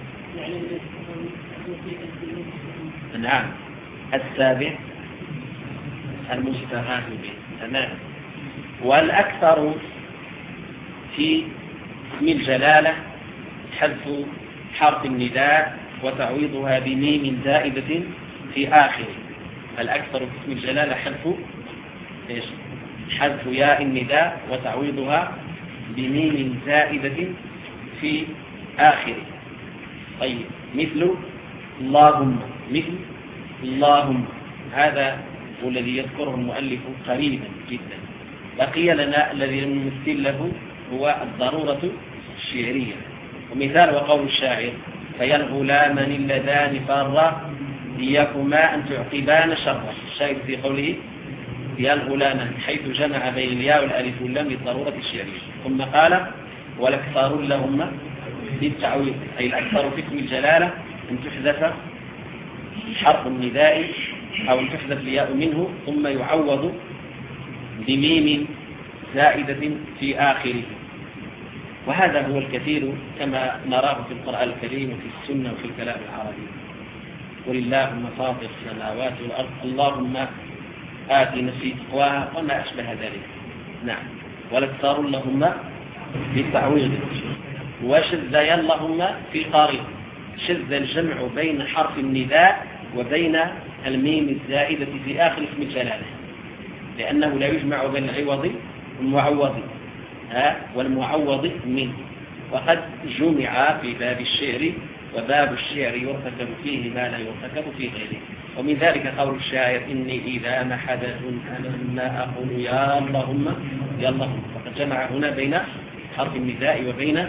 نعم السابع المستغاث به. تمام. والأكثر في اسم الجلالة حذف حرف النداء وتعويضها بميم زائدة في آخره. الأكثر في اسم الجلالة حذف إيش؟ حذف ياء النداء وتعويضها بميم زائدة في آخره. طيب مثل اللهم، مثل اللهم، هذا هو الذي يذكره المؤلف قريبا جدا. بقي لنا الذي نمثل له هو الضرورة الشعرية. ومثال وقول الشاعر فيا الغلامان اللذان فارا إياكما أن تعقبان شرا. الشاعر في قوله يا الغلامان حيث جمع بين الياء والألف واللام للضرورة الشعرية. ثم قال والأكثر لهما للتعويض، أي الأكثر في اسم الجلالة أن تحذف حرف النداء أو أن تحذف الياء منه ثم يعوض بميم زائدة في آخره. وهذا هو الكثير كما نراه في القرآن الكريم وفي السنة وفي الكلام العربي. ولله مفاطر السماوات والأرض اللهم آت نفسي تقواها وما أشبه ذلك. نعم. والأكثر اللهم بالتعويض. وشذ اللهم في قارئ، شذ الجمع بين حرف النداء وبين الميم الزائدة في آخر اسم الجلالة، لأنه لا يجمع بين العوض والمعوض ها والمعوض منه. وقد جمع في باب الشعر، وباب الشعر يرتكب فيه ما لا يرتكب في غيره. ومن ذلك قول الشاعر إني إذا ما حدث أنا أقول يا اللهم يا اللهم. فقد جمع هنا بين حرف النداء وبين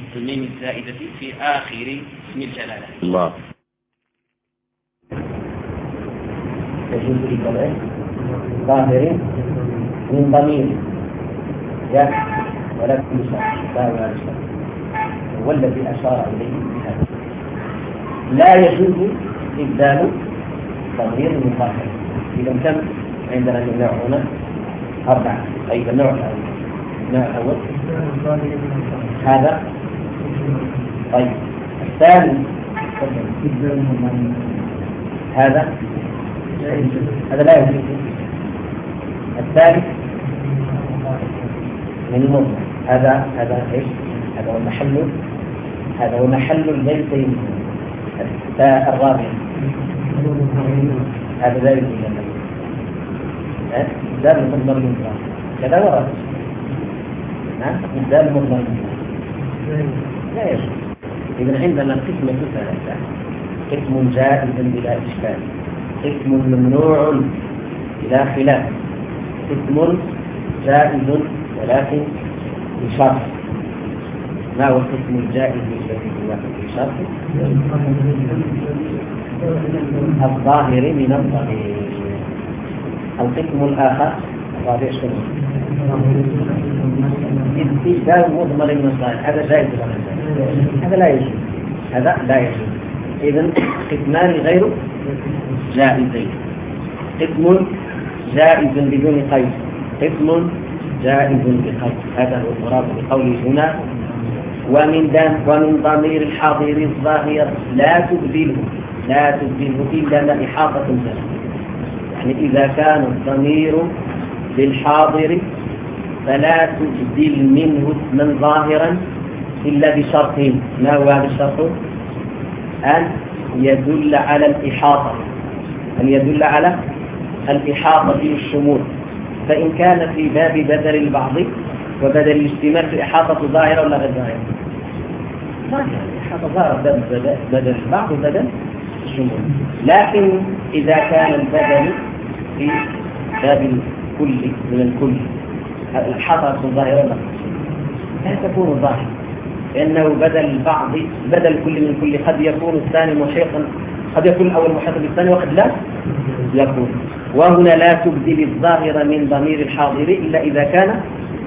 الميم الزائدة في آخر اسم الجلالة. الله. يجوز للضمير ظاهر من ضمير يا ولكن لا ولا هو الذي أشار إليه بهذا. لا يجوز إبدال ضمير من ظاهر. إذا كم عندنا من نوع هنا أربعة. أي النوع الأول النوع الأول هذا. طيب الثاني هذا هذا لا يجوز. الثالث من المضمر هذا هذا ايش؟ هذا هو محل هذا هو محل البيتين. الرابع هذا لا يجوز. إبدال المضمر المضمر كذا ورد. نعم إبدال المضمر المضمر لا يجوز. إذا عندنا قسمة ثلاثة: قسم جائز بلا إشكال، قسم ممنوع بلا خلاف، قسم جائز ولكن بشرط. ما هو القسم الجائز بشرط؟ الظاهر من الضمير. القسم الآخر الرابع شنو؟ استبدال مضمر المصدر. هذا جائز ولا لا؟ هذا لا يجوز. هذا لا يجوز. إذن قسمان غير جائزين: قسم جائز بدون قيد، قسم جائز بقيد. هذا هو المراد بقوله هنا: ومن دم ومن ضمير الحاضر الظاهر لا تبدله لا تبدله إلا ما إحاطة به. يعني إذا كان الضمير للحاضر فلا تبدل منه اسما ظاهرا إلا بشرطين. ما هو هذا الشرط؟ أن يدل على الإحاطة أن يدل على الإحاطة والشمول. فإن كان في باب بدل البعض وبدل الاجتماع في إحاطة ظاهرة ولا غير ظاهرة؟ ظاهرة. إحاطة ظاهرة بدل البعض وبدل الشمول. لكن إذا كان البدل في باب الكل من الكل الإحاطة ظاهرة لا تكون ظاهرة، لأنه بدل البعض بدل كل من كل قد يكون الثاني محيطا، قد يكون الأول محيطا بالثاني وقد لا يكون. وهنا لا تبدل الظاهر من ضمير الحاضر إلا إذا كان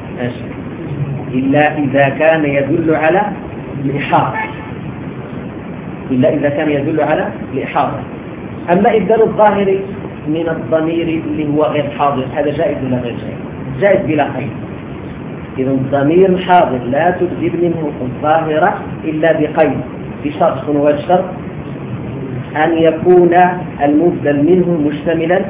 إلا إذا كان يدل على الإحاطة إلا إذا كان يدل على الإحاطة. أما إبدال الظاهر من الضمير اللي هو غير حاضر هذا جائز ولا غير جائز؟ جائز بلا قيد. إذا الضمير الحاضر لا تبدل منه الظاهرة إلا بقيد، بشرط. هو الشرط أن يكون المبدل منه مشتملا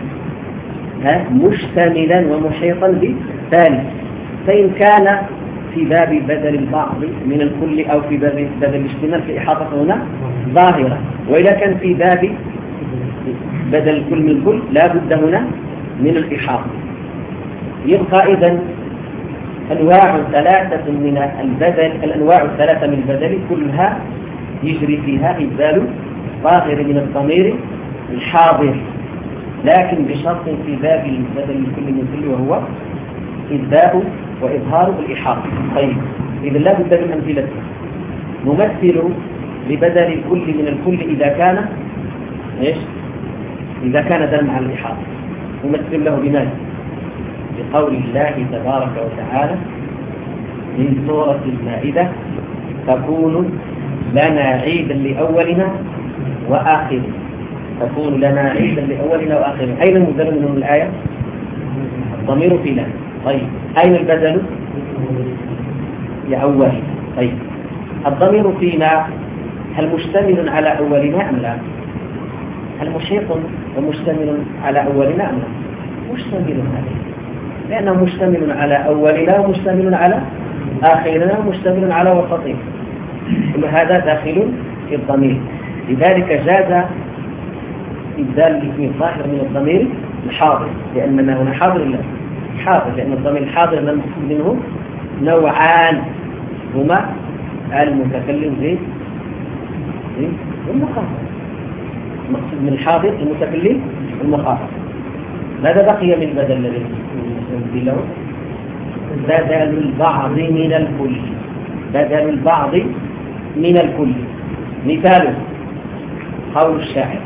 مشتملا ومحيطا بالثالث. فإن كان في باب بدل البعض من الكل أو في باب بدل الاشتمال في إحاطة هنا ظاهرة، وإذا كان في باب بدل الكل من الكل لا بد هنا من الإحاطة. يبقى إذن أنواع ثلاثة من البدل الأنواع الثلاثة من البدل كلها يجري فيها إبدال ظاهر من الضمير الحاضر، لكن بشرط في باب بدل الكل من الكل وهو إبداء وإظهار الإحاطة. طيب إذا لا بد من أمثلة. نمثل لبدل الكل من الكل إذا كان إيش؟ إذا كان دل مع الإحاطة نمثل له بماذا؟ بقول الله تبارك وتعالى من سورة المائدة: تكون لنا عيدا لأولنا وآخرنا. تكون لنا عيدا لأولنا وآخرنا. أين المبدل من الآية؟ الضمير في لا. طيب أين البدل؟ لأولنا. طيب الضمير فينا هل مشتمل على أولنا أم لا؟ هل محيط ومشتمل على أولنا أم لا؟ مشتمل عليه، لأنه مشتمل على أولنا ومشتمل على آخرنا ومشتمل على وسطنا. كل هذا داخل في الضمير. لذلك جاز إبدال الاسم الظاهر من الضمير الحاضر، لأننا هنا حاضر لا حاضر، لأن الضمير الحاضر المقصود منه نوعان هما المتكلم زي والمخاطب. المقصود من الحاضر المتكلم والمخاطب. ماذا بقي من البدل الذي نستبدله؟ بدل البعض من الكل. بدل البعض من الكل. مثاله قول الشاعر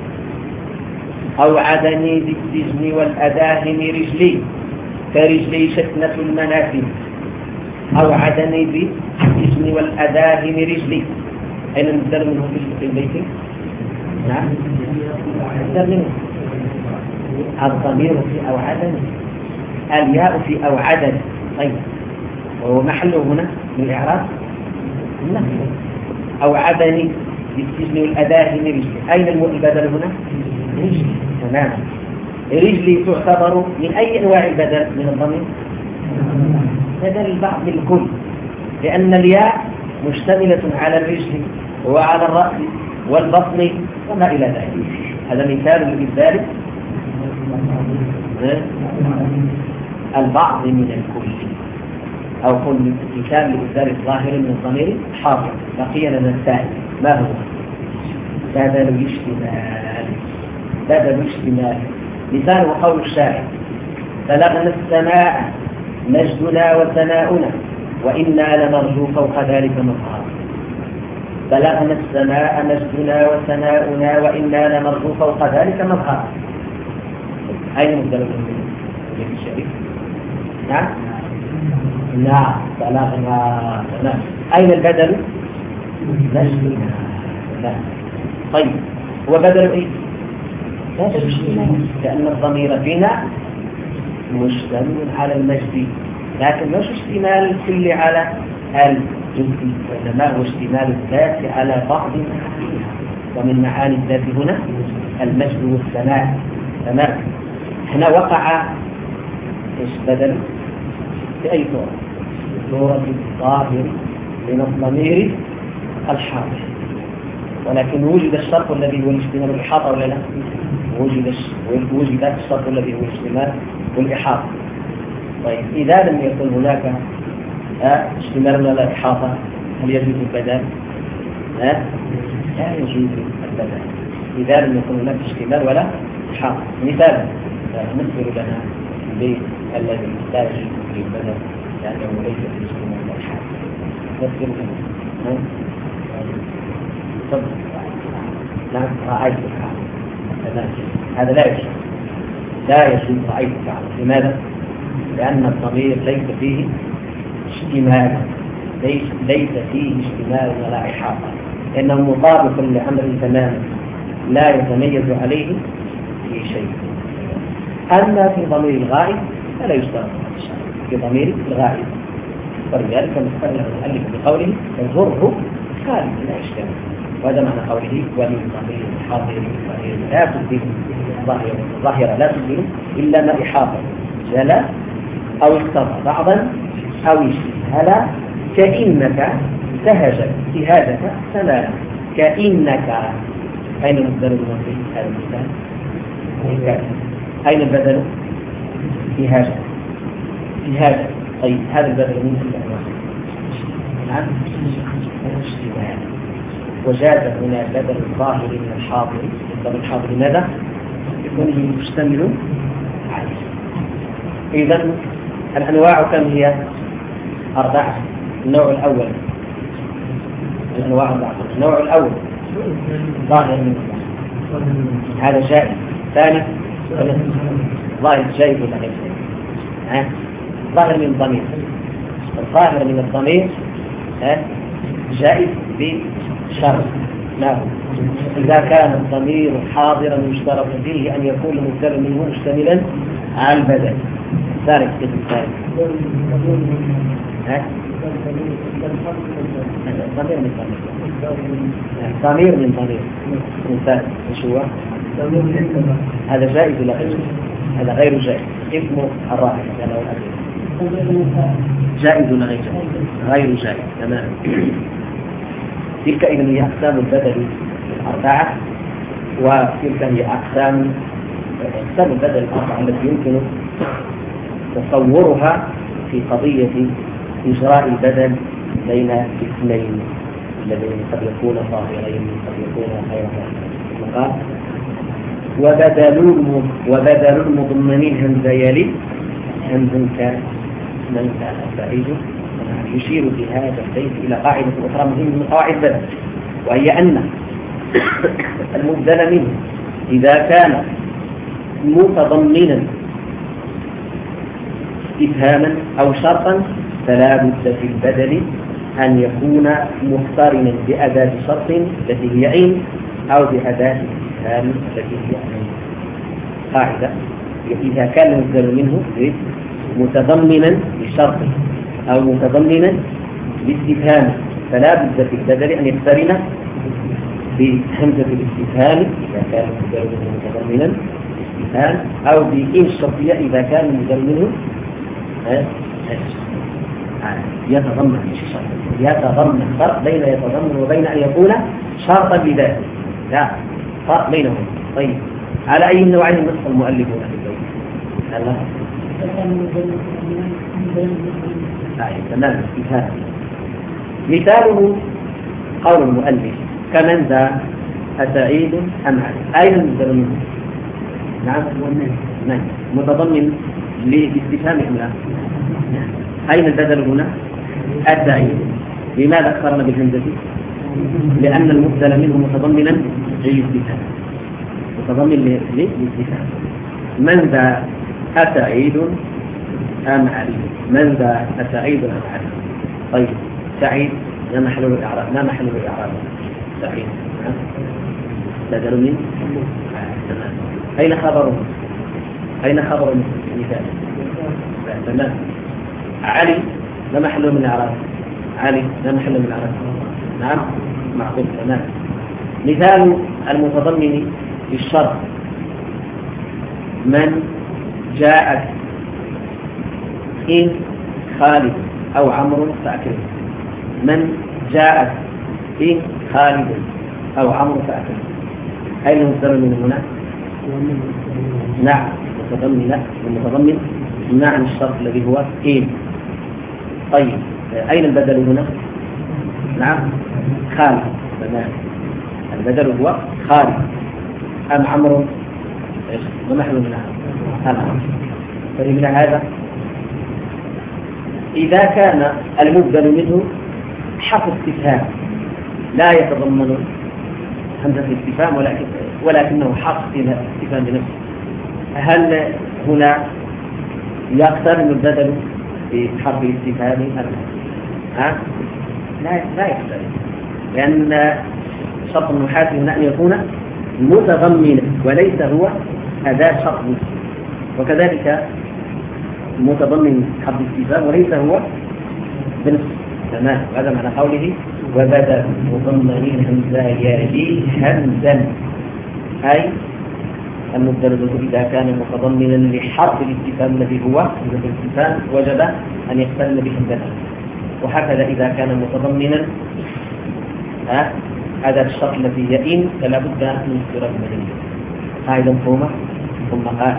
أوعدني بالسجن والأداهم رجلي فرجلي شتنة المنافذ. أوعدني بالسجن والأداهم رجلي. أين المبدل منه في البيت؟ نعم المبدل منه الضمير في أوعدني، الياء في أوعدني. طيب ومحله هنا من الإعراب النفي. أوعدني بالسجن والأداهم رجلي. أين البدل هنا؟ رجلي. تمام. رجلي تعتبر من أي أنواع البدل من الضمير؟ بدل البعض من الكل، لأن الياء مشتملة على الرجل وعلى الرأس والبطن وما إلى ذلك. هذا مثال لذلك البعض من الكل، أو كل مثال لإثبات الظاهر من الضمير حاضر. بقي لنا الثاني ما هو؟ بدل الاشتمال. بدل الاشتمال مثال وقول الشاعر بلغنا السماء مجدنا وثناؤنا وإنا لنرجو فوق ذلك مظهرا. بلغنا السماء مجدنا وثناؤنا وإنا لنرجو فوق ذلك مظهرا. أين مبدل الشعر؟ نعم نعم بلغنا. تمام. أين البدل؟ مجدنا. لا. طيب هو بدل إيه؟ لأن الضمير فينا مشتمل على المجد، لكن مش اشتمال الكل على الجزء، وإنما هو اشتمال الذات على بعض معانيها، ومن معاني الذات هنا المجد والثناء. تمام. هنا وقع ايش بدل في أي صورة؟ صورة الظاهر من الضمير الحاضر، ولكن وجد الشرط الذي هو الاشتمال والإحاطة ولا لا؟ وجد وجد الشرط الذي هو الاشتمال والإحاطة. طيب إذا لم يكن هناك اشتمال ولا إحاطة هل يجوز البدل؟ لا لا يجوز البدل إذا لم يكن هناك اشتمال ولا إحاطة. مثالا نذكر لنا البيت الذي لا يجوز فيه البدل لأنه ليس في اشتمال ولا إحاطة. نذكر لنا نعم رأيتك هذا لا يجوز لا يجوز رأيتك. لماذا؟ لأن الضمير ليس فيه اشتمال، ليس, ليس فيه اشتمال ولا إحاطة، لأنه مطابق لأمر تماما لا يتميز عليه في شيء. أما في ضمير الغائب فلا يشترط في ضمير الغائب، ولذلك مستقل المؤلف بقوله يضره خارج لا يشتمل. وهذا معنى قوله ومن ضمير حاضر لا تبدل ظاهرة لا تبدل إلا ما إحاطة جلا أو اختار بعضا أو اشتهلا كإنك سهجت سهاجة سمالا. كإنك أين البدل المنطقي هذا المثال؟ أين البدل؟ سهاجة سهاجة. طيب هذا البدل من الأنواع نعم الاشتمال. وجاز هنا بدل الظاهر من الحاضر. بدل الحاضر ماذا؟ يكون مشتمل عليه. إذن الأنواع كم هي؟ أربعة. النوع الأول الأنواع أربعة. النوع الأول ظاهر من الظاهر هذا جائز. ثاني ظاهر جائز ولا غير جائز؟ ظاهر من الضمير. الظاهر من الضمير جائز بشرط لا إذا كان الضمير حاضرا يشترط فيه أن يكون المبدل منه مشتملا على البدل. ذلك كيف الثالث ضمير من ضمير ضمير من ضمير مثال ايش هو؟ هذا جائز ولا غير؟ هذا غير جائز. اسمه الراحل جائز ولا غير جائز؟ غير جائز. تمام. تلك إذن هي أقسام البدل الأربعة، وتلك هي أقسام أقسام البدل الأربعة التي يمكن تصورها في قضية إجراء البدل بين اسمين الذين قد يكون ظاهرين قد يكون غير ظاهرين. وبدل وبدل المضمنين همز يلي همز كان من كان بعيد يشير في هذا البيت إلى قاعدة أخرى مهمة من قواعد البدل، وهي أن المبدل منه إذا كان متضمنا استفهاما أو شرطا فلا بد في البدل أن يكون مقترنا بأداة شرط التي هي إن أو بأداة استفهام التي هي أن. قاعدة: إذا كان المبدل منه متضمنا لشرط أو متضمنا لاستفهام فلا بد في البدل أن يقترن بهمزة الاستفهام إذا كان المبدل منه متضمنا استفهام، أو بإن الشرطية إذا كان المبدل منه يتضمن يتضمن فرق بين يتضمن وبين أن يكون شرطا بذاته، لا فرق بينهم. طيب، على أي نوعين نص المؤلفون في البيت؟ الله تمام. مثال مثاله قول المؤلف: كمن ذا أسعيد أم علي؟ أين المبدل منه؟ نعم نعم متضمن لاستفهام إملاء. أين البدل هنا؟ السعيد. لماذا اخترنا بالهمزة؟ لأن المبدل منه متضمنا للاستفهام، متضمن للاستفهام. من ذا أسعيد أم علي؟ من ذا أسعيد أم علي؟ طيب، سعيد ما محل الإعراب؟ ما محل الإعراب؟ سعيد بدل من أين خبره؟ أين خبر المثال؟ تمام. علي ما محل من الإعراب؟ علي ما محل من الإعراب؟ نعم معقول. تمام. مثال المتضمن للشرط: من جاءت إن خالد أو عمرو فأكرم. من جاءت إن خالد أو عمرو فأكرم. أين المبدل من هنا؟ نعم متضمن. لا المتضمن معنى الشرط الذي هو إن. طيب، أين البدل هنا؟ نعم خالد. تمام. البدل هو خالد أم عمرو؟ ما محل من هذا؟ فمن هذا إذا كان المبدل منه حرف استفهام لا يتضمن همزة الاستفهام ولكن ولكنه حرف استفهام بنفسه، هل هنا يقترن البدل بحرف الاستفهام أم ها؟ لا لا يقترن، لأن شرط النحاة هنا أن يكون متضمنا وليس هو أداة شرط، وكذلك متضمن حرف الاستفهام وليس هو بنفسه. تمام. هذا معنى قوله: وبدأ مضمنين همزة يأتي همزا، أي المبدل إذا كان متضمنا لحرف الاستفهام الذي هو همزة الاستفهام وجب أن يقترن بهمزة، وهكذا إذا كان متضمنا ها هذا الشرط الذي هي إن فلا بد من اضطراب المدنية. قاعدة مفهومة. ثم قال: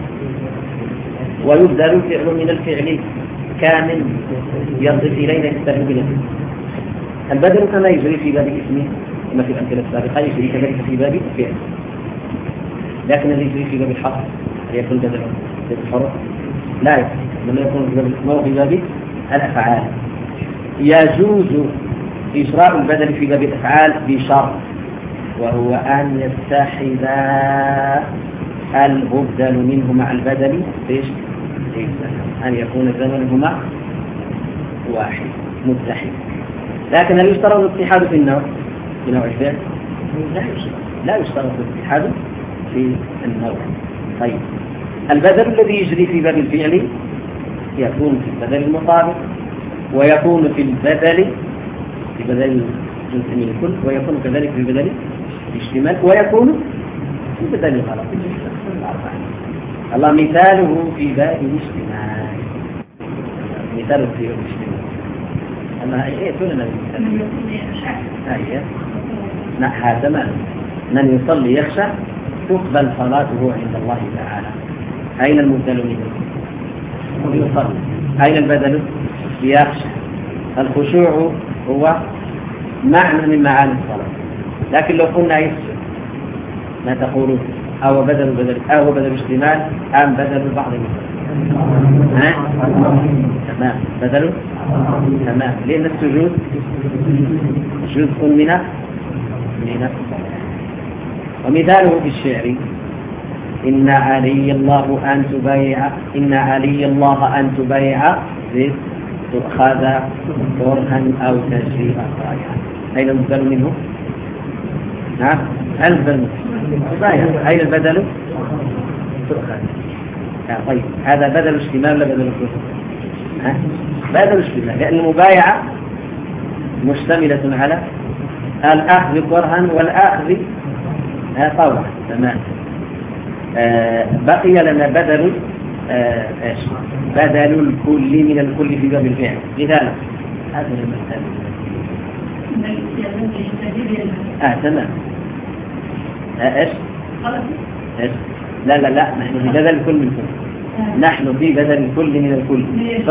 ويبدل فعل من الفعل كامل يصف إلينا يستهل بنفسه. البدل كما يجري في باب اسمه كما في الأمثلة السابقة يجري كذلك في باب الفعل، لكن الذي يجري في باب الحرف هل يكون بدلا في الحرف؟ لا يكون، لما يكون في باب الاسماء وفي باب الأفعال. يجوز إجراء البدل في باب الأفعال بشرط، وهو أن يتحد المبدل منه مع البدل إيش؟ أن يكون زمنهما واحد متحد. لكن هل يشترط الاتحاد في النوع في نوع الفعل؟ لا يشترط لا يشترط الاتحاد في النوع. طيب، البدل الذي يجري في باب الفعل يكون في البدل المطابق، ويكون في البدل في بدل جزء من الكل، ويكون كذلك في بدل الاشتمال، ويكون في بدل الغلط. الله مثاله في باب الاشتمال، مثاله في باب الاشتمال. أما أي كلنا المثال أي نحى تمام. من يصلي يخشى تقبل صلاته عند الله تعالى. أين المبدل منه؟ يصلي. أين البدل؟ يخشى. الخشوع هو معنى من معاني الصلاة، لكن لو قلنا يخشى ما تقولون؟ أو بدل بدل أو بدل اشتمال أم بدل بعض المثال؟ ها؟ تمام. بدل تمام. لأن السجود جزء من من ومثاله في الشعر إن علي الله أن تبايع إن علي الله أن تبايع تؤخذ كرها أو تجري أخراجا. أين البدل منه؟ نعم البدل تبايع. أين البدل؟ تؤخذ. طيب هذا بدل اشتمال ولا بدل كرها؟ بدل اشتمال، لأن المبايعة مشتملة على الأخذ كرها والأخذ طوعا. تمام. آه بقي لنا بدل آه ايش بدل الكل من الكل في باب الفعل. مثال هذا المثال اه تمام. آه ايش ايش لا لا لا نحن في بدل الكل من الكل. نحن في بدل الكل من الكل.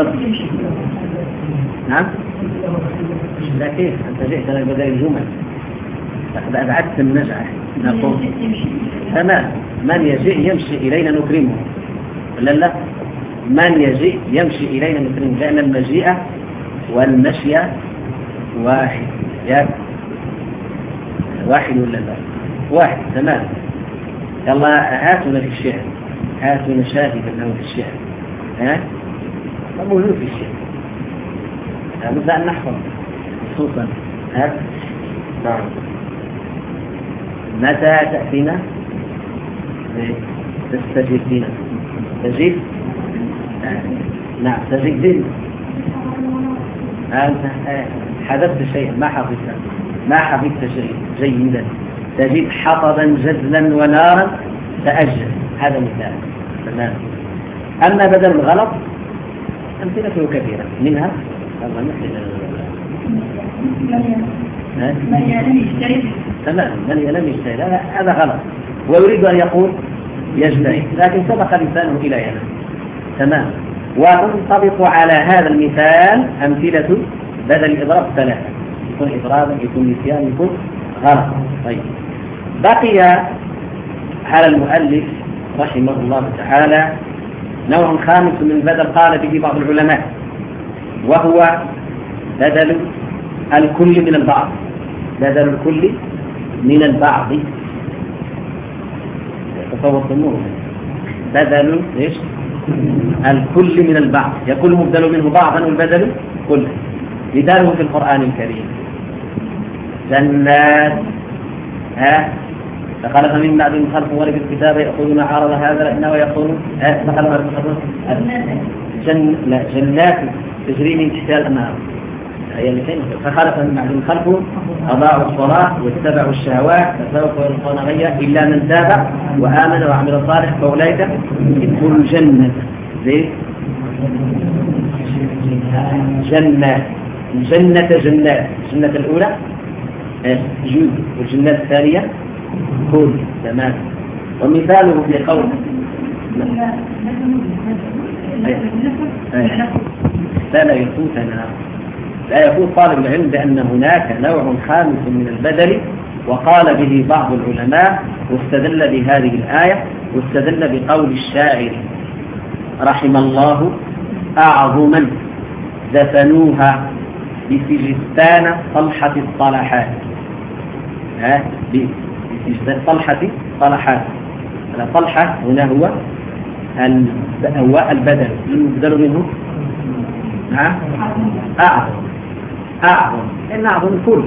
نعم لا كيف انت جئت لنا بدل الجمل لقد ابعدت النجعه. نقول تمام. من يجيء يمشي إلينا نكرمه لا لا من يجيء يمشي إلينا نكرمه، لأن المجيء والمشي واحد. يا واحد ولا لا واحد. تمام. يلا هاتنا في الشعر، هاتنا شاهدا له في الشعر. ها موجود في الشعر. نبدأ أن نحفظ خصوصا. ها نعم. متى تأتينا تستجيب بنا تجيب آه. نعم تجيب بنا. أنت آه. حدثت شيئا ما حفظت ما حفظت شيئا جيدا. تجيب حطبا جزلا ونارا تأجل. هذا مثال. تمام. أما بدل الغلط أمثلته كثيرة منها الله مثل من يلم يجتهد. تمام. من يلم يجتهد هذا غلط ويريد أن يقول يجتهد لكن سبق لسانه إلى ينام. تمام. وتنطبق على هذا المثال أمثلة بدل الإضراب ثلاثة، يكون إضرابا يكون نسيان يكون غلط. طيب بقي على المؤلف رحمه الله تعالى نوع خامس من البدل قال به بعض العلماء، وهو بدل الكل من البعض. بدل الكل من البعض تصور النور. بدل ايش؟ الكل من البعض، يكون مبدل منه بعضا والبدل كله. مثاله في القرآن الكريم جنات ها فخلق من بعد خلق ورث الكتاب يأخذون عرض هذا لأنه ويقولون فخلق جن لا جنات تجري من تحتها الأنهار فخلق من بعد خلق أضاعوا الصلاة واتبعوا الشهوات فسوف يلقون غيا إلا من تاب وآمن وعمل صالح فأولئك يدخلوا الجنة. زي جنة جنة جنات. الجنة الأولى جود والجنة الثانية كل. تمام. ومثاله في قول لا لا يفوتنا لا يفوت طالب العلم بأن هناك نوع خامس من البدل وقال به بعض العلماء واستدل بهذه الآية واستدل بقول الشاعر رحم الله أعظما دفنوها بسجستان طلحة الطلحات. ها بسجستان طلحة طلحات. طلحة هنا هو هو البدل المبدل منه ها أعظم أعظم إن أعظم كل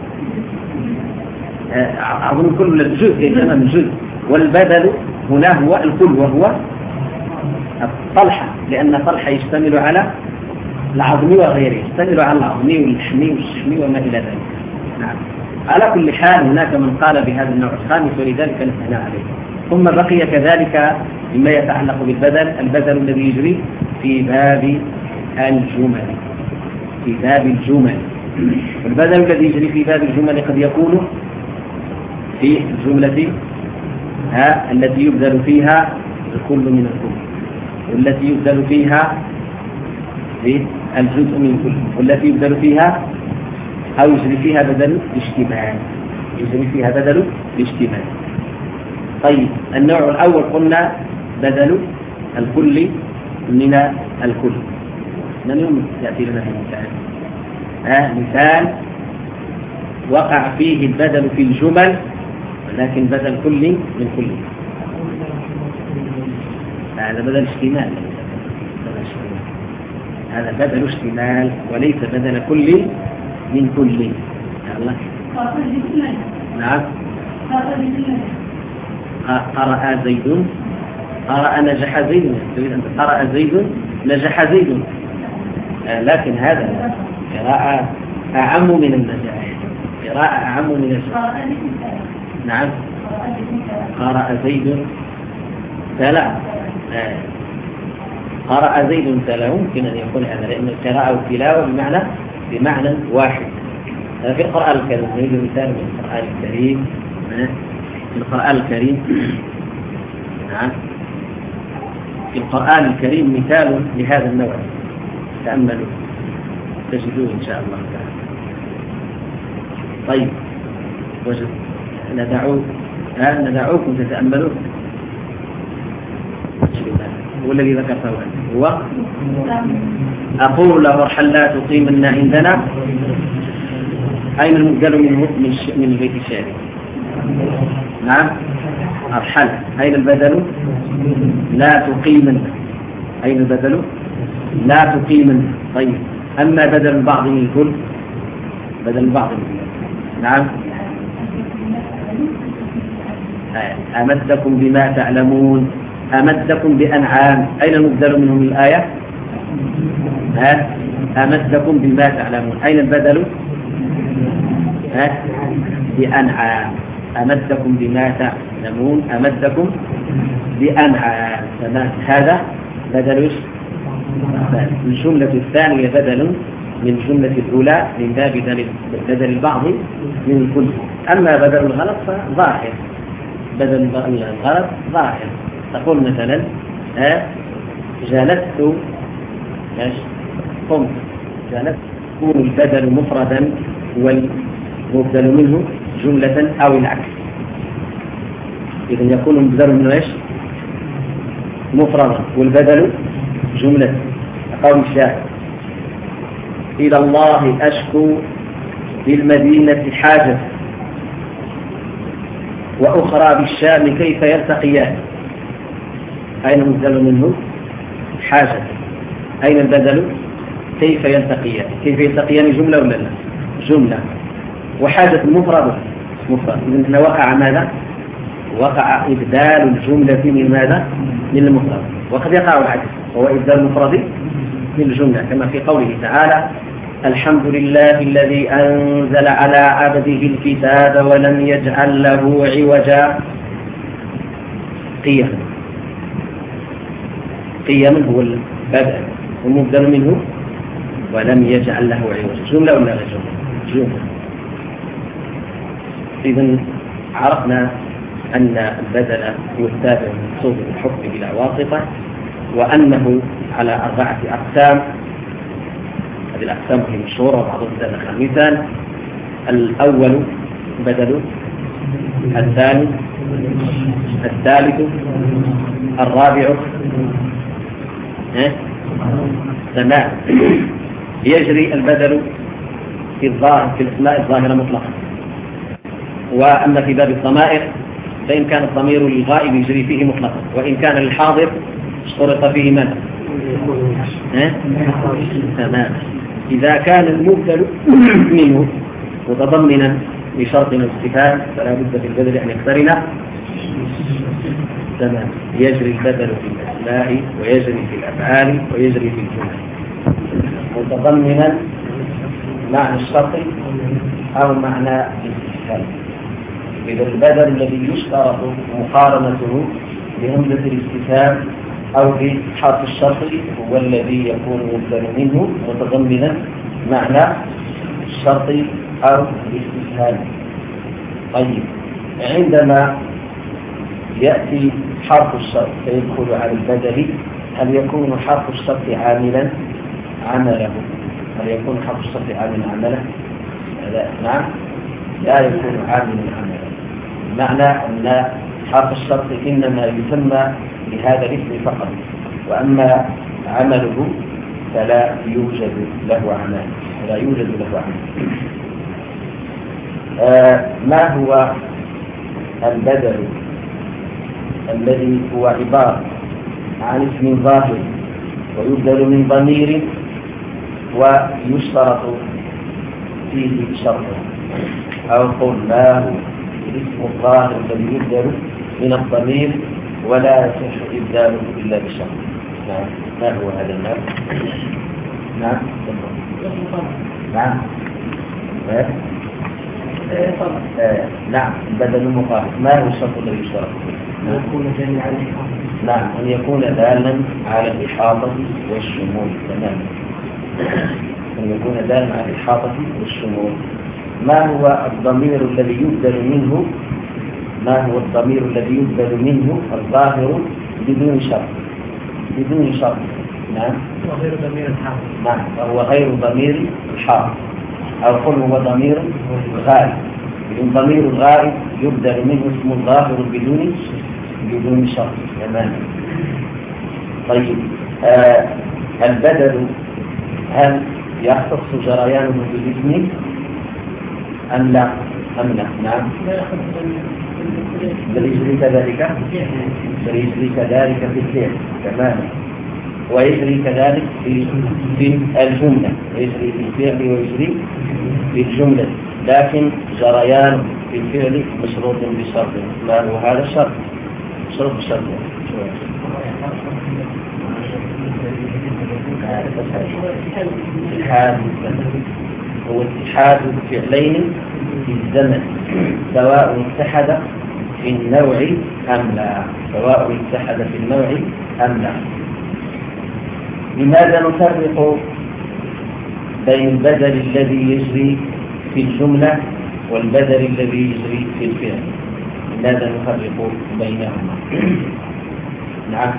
أعظم كل الجزء تمام الجزء والبدل هنا هو الكل وهو الطلحة لأن طلحة يشتمل على العظم وغيره يشتمل على العظم واللحم والشحم وما إلى ذلك. نعم. على كل حال هناك من قال بهذا النوع الخامس ولذلك نحن عليه. ثم بقي كذلك مما يتعلق بالبدل البدل الذي يجري في باب الجمل في باب الجمل. والبدل الذي يجري في باب الجمل قد يكون في الجملة ها التي يبدل فيها الكل من الكل والتي يبدل فيها الجزء من الكل والتي يبدل فيها أو يجري فيها بدل الاشتمال يجري فيها بدل الاشتمال. طيب النوع الأول قلنا بدل الكل من الكل من يوم يأتي لنا في مثال آه مثال وقع فيه البدل في الجمل ولكن بدل كلي من كلي. هذا بدل اشتمال، هذا بدل اشتمال وليس بدل كلي من كلي. الله نعم. قرأ زيد، قرأ نجح زيد، تريد أن قرأ زيد نجح زيد، آه لكن هذا قراءة أعم من النجاح، قراءة أعم من النجاح. نعم. قرأ زيد تلا، آه. قرأ زيد تلا ممكن أن يكون هذا لأن القراءة والتلاوة بمعنى بمعنى واحد. في القرآن الكريم نريد مثال من القرآن الكريم، في القرآن الكريم نعم في القرآن الكريم مثال لهذا النوع، تأملوا تجدوه إن شاء الله تعالى. طيب وجد ندعو ندعوكم تتأملوا. هو الذي ذكرته هو أقول له ارحل لا تقيمن عندنا. أين المبدل منه من من البيت الشعري؟ نعم ارحل. أين البدل؟ لا تقيمن. أين البدل؟ لا تقيمن. طيب أما بدل البعض من الكل، بدل البعض من الكل. نعم أمدكم بما تعلمون، أمدكم بأنعام. أين المبدل منهم الآية؟ ها أمدكم بما تعلمون. أين البدل؟ ها بأنعام. أمدكم بما تعلمون، أمدكم بأنعام. هذا بدل الجملة الثانية بدل من الجملة الأولى من باب بدل البعض من الكل. أما بدل الغلط فظاهر، بدل الغلط ظاهر. تقول مثلا ها جلست قمت، جلست يكون البدل مفردا والمبدل منه جملة أو العكس. إذا يكون المبدل منه ايش؟ مفردا والبدل جملة. قول الشاعر إلى الله أشكو بالمدينة حاجة وأخرى بالشام كيف يلتقيان. أين المبدل منه؟ حاجة. أين البدل؟ كيف يلتقيان. كيف يلتقيان جملة ولا لا؟ جملة. وحاجة مفردة مفرد. إذن هنا وقع ماذا؟ وقع إبدال الجملة من ماذا؟ من المفرد. وقد يقع العكس وهو إبدال المفرد من الجملة كما في قوله تعالى الحمد لله الذي أنزل على عبده الكتاب ولم يجعل له عوجا. قيما، قيما هو البدء والمبدل منه ولم يجعل له عوجا. جملة ولا غير جملة؟ جملة. إذن عرفنا أن البدل هو التابع المقصود بالحكم بلا واسطة، وأنه على أربعة أقسام. هذه الأقسام هي مشهورة وبعضهم زاد خامسا. الأول بدل، الثاني، الثالث، الرابع تمام. يجري البدل في الظاهر في الأسماء الظاهرة مطلقا. وأما في باب الضمائر فإن كان الضمير للغائب يجري فيه مطلقا، وإن كان للحاضر اشترط فيه من؟ تمام. إذا كان المبدل منه متضمنا لشرط الاستفهام فلا بد في البدل أن يقترن. تمام. يجري البدل في الأسماء ويجري في الأفعال ويجري في الجمل متضمنا معنى الشرط أو معنى الاستفهام. إذا البدل الذي يشترط مقارنته بهمزة الاستفهام أو بحرف الشرط هو الذي يكون مبدل منه متضمنا معنى الشرط أو الاستفهام. طيب عندما يأتي حرف الشرط فيدخل على البدل هل يكون حرف الشرط عاملا عمله؟ هل يكون حرف الشرط عاملا عمله؟ لا. نعم لا يكون عاملا عمله. معنى أن حرف الشرط إنما يسمى بهذا الاسم فقط، وأما عمله فلا يوجد له عمل لا يوجد له عمل. آه ما هو البدل الذي هو عبارة عن اسم ظاهر ويبدل من ضمير ويشترط فيه شرط، أو قل ما هو الاسم الظاهر الذي يبدل من الضمير ولا يصح إبداله إلا بشرط؟ نعم. ما هو هذا المال؟ نعم نعم آه. آه. نعم البدل المخالف. ما هو الشرط الذي يشترط؟ أن يكون دالا على الإحاطة. نعم أن يكون دالا على الإحاطة والشمول تماما. أن يكون دالا على الإحاطة والشمول. ما هو الضمير الذي يبدل منه ما هو الضمير الذي يبدل منه الظاهر بدون شرط بدون شرط؟ نعم وغير ضمير الحال. نعم وهو غير ضمير الحال، أو قل هو ضمير غائب. إن ضمير الغائب يبدل منه اسم الظاهر بدون بدون شرط تماما. طيب آه البدل هل يختص جريانه بالاسم أم لا؟ أم لا؟ نعم بل يجري كذلك بل يجري كذلك في الفعل تماما، ويجري كذلك في في الجملة، يجري في الفعل ويجري في الجملة، لكن جريان في الفعل مشروط بشرط. ما هو هذا الشرط؟ مشروط بشرط. هو اتحاد الفعلين في الزمن سواء اتحد في النوع أم لا سواء اتحد في النوع أم لا. لماذا نفرق بين البدل الذي يجري في الجملة والبدل الذي يجري في الفعل؟ لماذا نفرق بينهما؟ نعم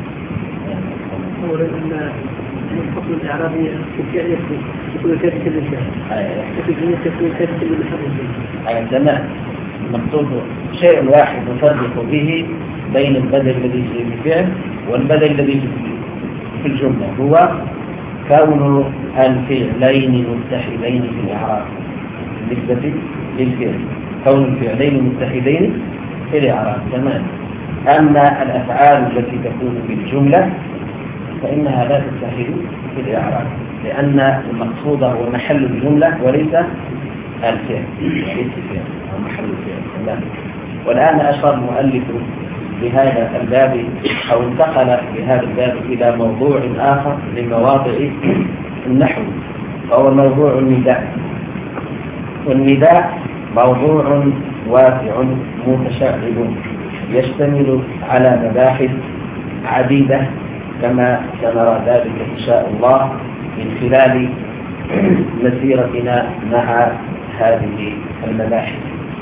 أولا أن الحكم الإعرابي في الفعل يكون كذلك للفعل وفي الجملة يكون كذلك للحرف. تمام. المقصود شيء واحد نفرق به بين البدل الذي يجري في الفعل والبدل الذي يجري في الجملة، هو كون الفعلين متحدين في الإعراب بالنسبة للفعل، كون الفعلين متحدين في الإعراب تمام. أما الأفعال التي تكون في الجملة فإنها لا تتحد في الإعراب، لأن المقصود هو محل الجملة وليس الفعل وليس الفعل أو محل الفعل تمام. والآن أشار المؤلف بهذا الباب أو انتقل بهذا الباب إلى موضوع آخر من مواضع النحو، وهو موضوع النداء. والنداء موضوع واسع متشعب يشتمل على مباحث عديدة كما سنرى ذلك إن شاء الله من خلال مسيرتنا مع هذه المباحث.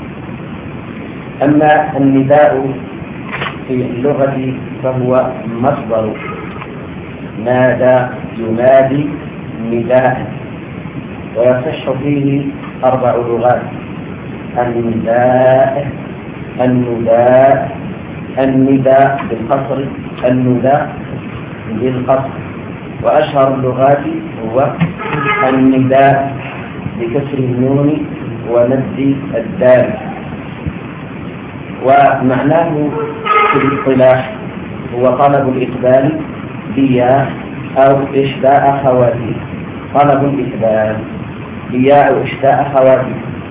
أما النداء في اللغة فهو مصدر نادى ينادي نداء، ويصح فيه أربع لغات: النداء النداء النداء بالقصر النداء بالقصر. وأشهر اللغات هو النداء بكسر النون ومد الدال. ومعناه في الاصطلاح هو طلب الإقبال بياء أو إحدى أخواته، طلب الإقبال بياء أو إحدى أخواته.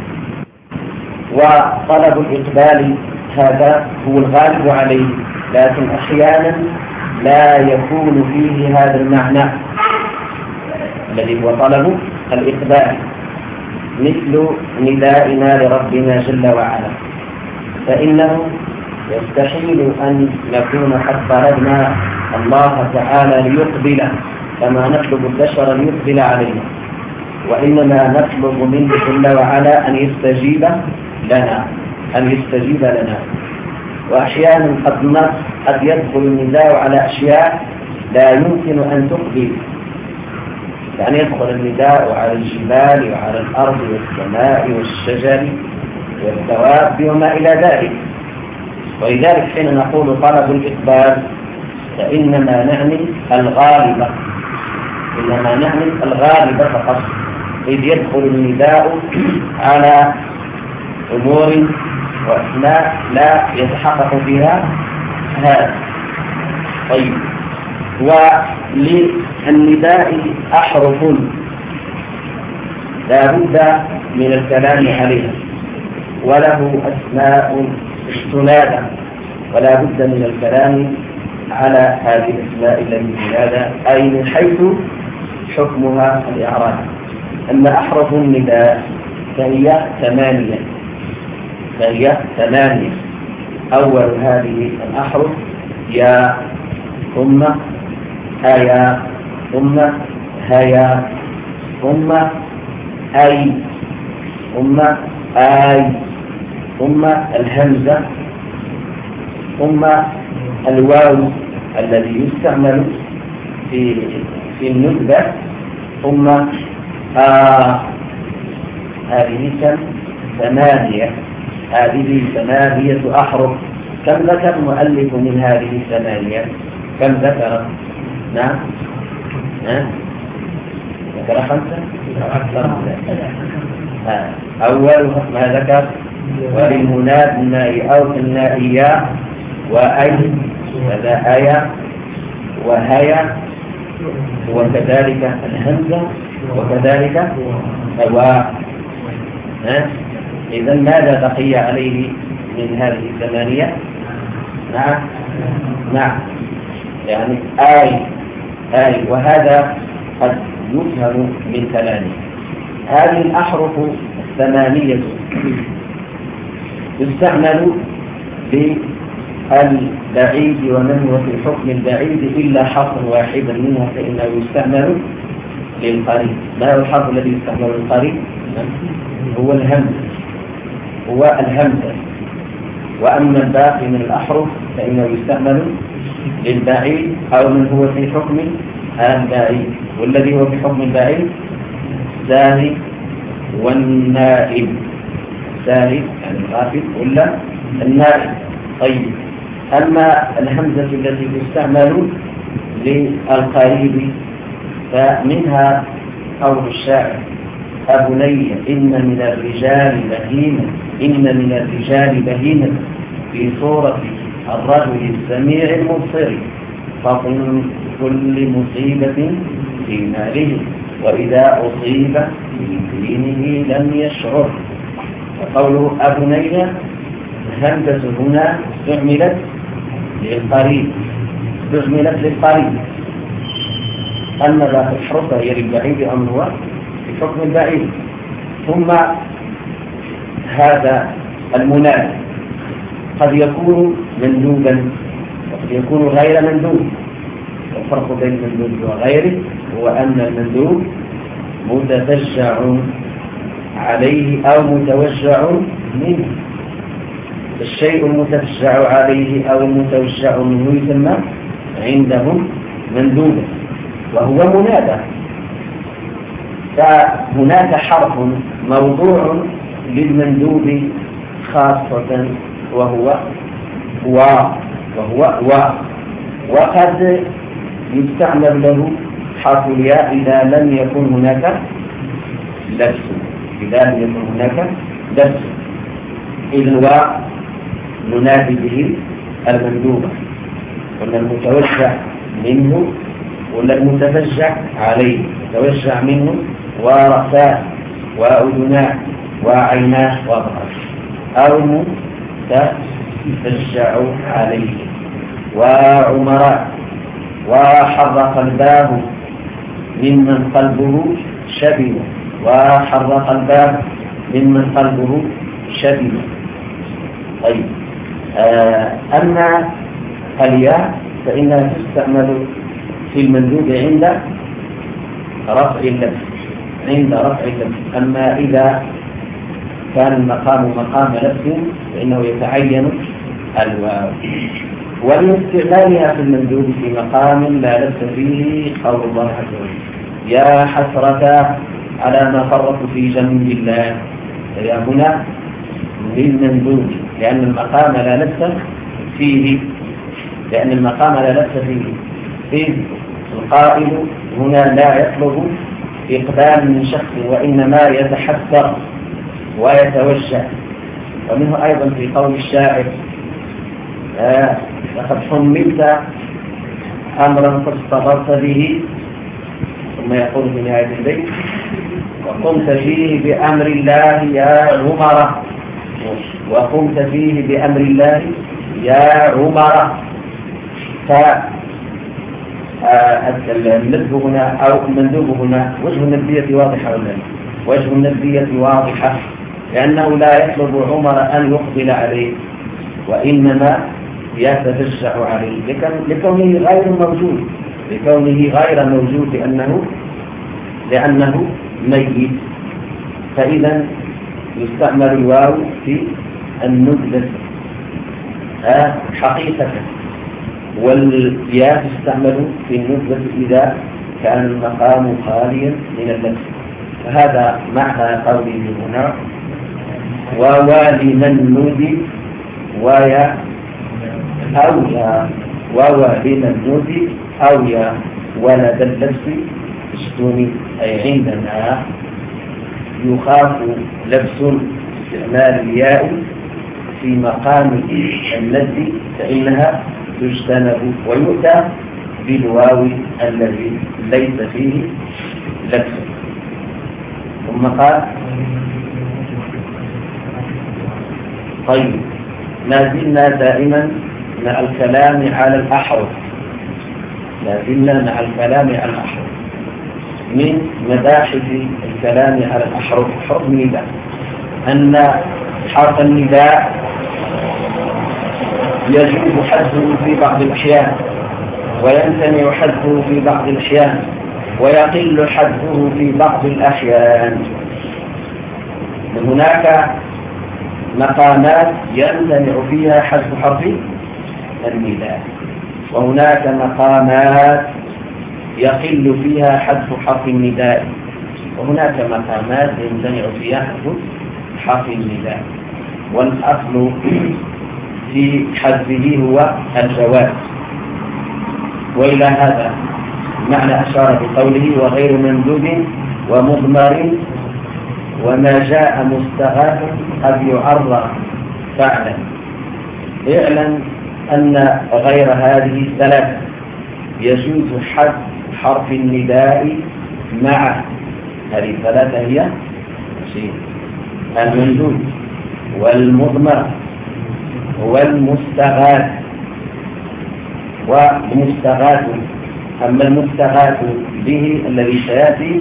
وطلب الإقبال هذا هو الغالب عليه، لكن أحيانا لا يكون فيه هذا المعنى الذي هو طلب الإقبال، مثل ندائنا لربنا جل وعلا، فإنه يستحيل أن نكون قد طلبنا الله تعالى ليقبل كما نطلب البشر ليقبل علينا، وإنما نطلب منه جل وعلا أن يستجيب لنا أن يستجيب لنا. وأحيانا قد قد يدخل النداء على أشياء لا يمكن أن تقبل، يعني يدخل النداء على الجبال وعلى الأرض والسماء والشجر والدواب وما إلى ذلك. ولذلك حين نقول طلب الإقبال فإنما نعني الغالب إنما نعمل الغالب فقط، إذ يدخل النداء على أمور وأسماء لا يتحقق فيها هذا. طيب، وللنداء أحرف لا بد من الكلام عليها، وله أسماء تنادى ولا بد من الكلام على هذه الأسماء التي تنادى، أي من حيث حكمها الإعراب. أما أحرف النداء فهي ثمانية فهي ثمانية أول هذه الأحرف يا ثم هيا ثم هيا ثم أي ثم آي ثم الهمزة ثم الواو الذي يستعمل في في الندبة ثم آه هذه كم ثمانية هذه ثمانية أحرف. كم ذكر المؤلف من هذه الثمانية؟ كم ذكر؟ نعم ها ذكر خمسة أكثر. أولها ما ذكر وللمناد الناء أو النائية وأي كذا آية وهيا وكذلك الهمزة وكذلك هواء. إذا ماذا بقي عليه من هذه الثمانية؟ نعم نعم يعني آي آي وهذا قد يفهم من كلامه. هذه الأحرف الثمانية يستعمل بالبعيد ومن هو في حكم البعيد إلا حرف واحدا منها فإنه يستعمل للقريب. ما هو الحرف الذي يستعمل للقريب؟ هو الهمزة هو الهمزة وأما الباقي من الأحرف فإنه يستعمل للبعيد أو من هو في حكم البعيد، والذي هو في حكم البعيد الثاني والنائب. الثاني يعني الخافض ولا النائب. طيب، أما الهمزة التي تستعمل للقريب فمنها قول الشاعر أبني إن من الرجال بهيمة إن من الرجال بهيمة في صورة الرجل السميع المبصر فطن كل مصيبة في ماله وإذا أصيب في دينه لم يشعر. وقوله أبني الهمزة هنا استعملت للقريب استعملت للقريب أما باقي الحروف هي للبعيد أم هو في حكم البعيد. ثم هذا المناد قد يكون مندوبا وقد يكون غير مندوب. والفرق بين المندوب وغيره هو أن المندوب متفجع عليه أو متوجع منه. الشيء المتفجع عليه أو المتوجع منه يسمى عندهم مندوبا وهو منادى. فهناك حرف موضوع للمندوب خاصة وهو و وهو و وقد يستعمل له حرف الياء إذا لم يكن هناك لبس إذا لم يكن هناك لبس إذ الواو ننادي به المندوب ولا المتوجع منه ولا المتفجع عليه. متوجع منه ورأساه وأذناه وعيناه وظهره أو المتفجع عليه وعمراء وحرق الباب ممن قلبه شبه وحرق الباب ممن قلبه شبه. طيب، آه أما الياء فإنها تستعمل في المندوب عند رفع اللبس عند رفع اللبس. أما إذا كان المقام مقام لبس فإنه يتعين الواو. ومن استعمالها في المندوب في مقام لا لبس فيه قول الله عز وجل يا حسرة على ما فرطوا في جنب الله. يا هنا للمندوب لأن المقام لا لبس فيه لأن المقام لا لبس فيه إذ القائل هنا لا يطلب إقبال من شخص وإنما يتحسر ويتوجه. ومنه أيضا في قول الشاعر آه لقد حملت أمرا فاستغرت به، ثم يقول في نهاية البيت وقمت فيه بأمر الله يا عمر، وقمت فيه بأمر الله يا عمر. فالندب هنا أو المندوب هنا وجه الندبية واضحة ولا لا؟ وجه الندبية واضحة، لأنه لا يطلب عمر أن يقبل عليه وإنما يتفجع عليه لكونه غير موجود، لكونه غير موجود لأنه لأنه ميت. فإذا يستعمل الواو في الندبة حقيقة، والياء تستعمل في الندبة إذا كان المقام خاليا من اللبس. فهذا معنى قوله هنا ووالمن ندب ويا أو يا ووالمن ندب أو يا ولد اللبس اشتوني، أي عندنا يخاف لبس استعمال الياء في مقام الندب فإنها تجتنب ويؤتى بالواو الذي ليس فيه لبس. ثم قال طيب ما زلنا دائما مع الكلام على الأحرف، ما زلنا مع الكلام على الأحرف. من مباحث الكلام على الأحرف حرف النداء أن حرف النداء يجوز حذفه في بعض الأحيان ويمتنع حذفه في بعض الأحيان ويقل حذفه في بعض الأحيان. هناك مقامات يمتنع فيها حذف حرف النداء، وهناك مقامات يقل فيها حذف حرف النداء، وهناك مقامات يمتنع فيها حذف حرف النداء. والأصل في حذفه هو الجواز. وإلى هذا معنى أشار بقوله وغير مندوب ومضمر وما جاء مستغاث قد يعرى فعلا. اعلم أن غير هذه الثلاثة يجوز حذف حرف النداء مع هذه الثلاثة هي المندوب والمضمر والمستغاث ومستغاث. أما المستغاث به الذي سيأتي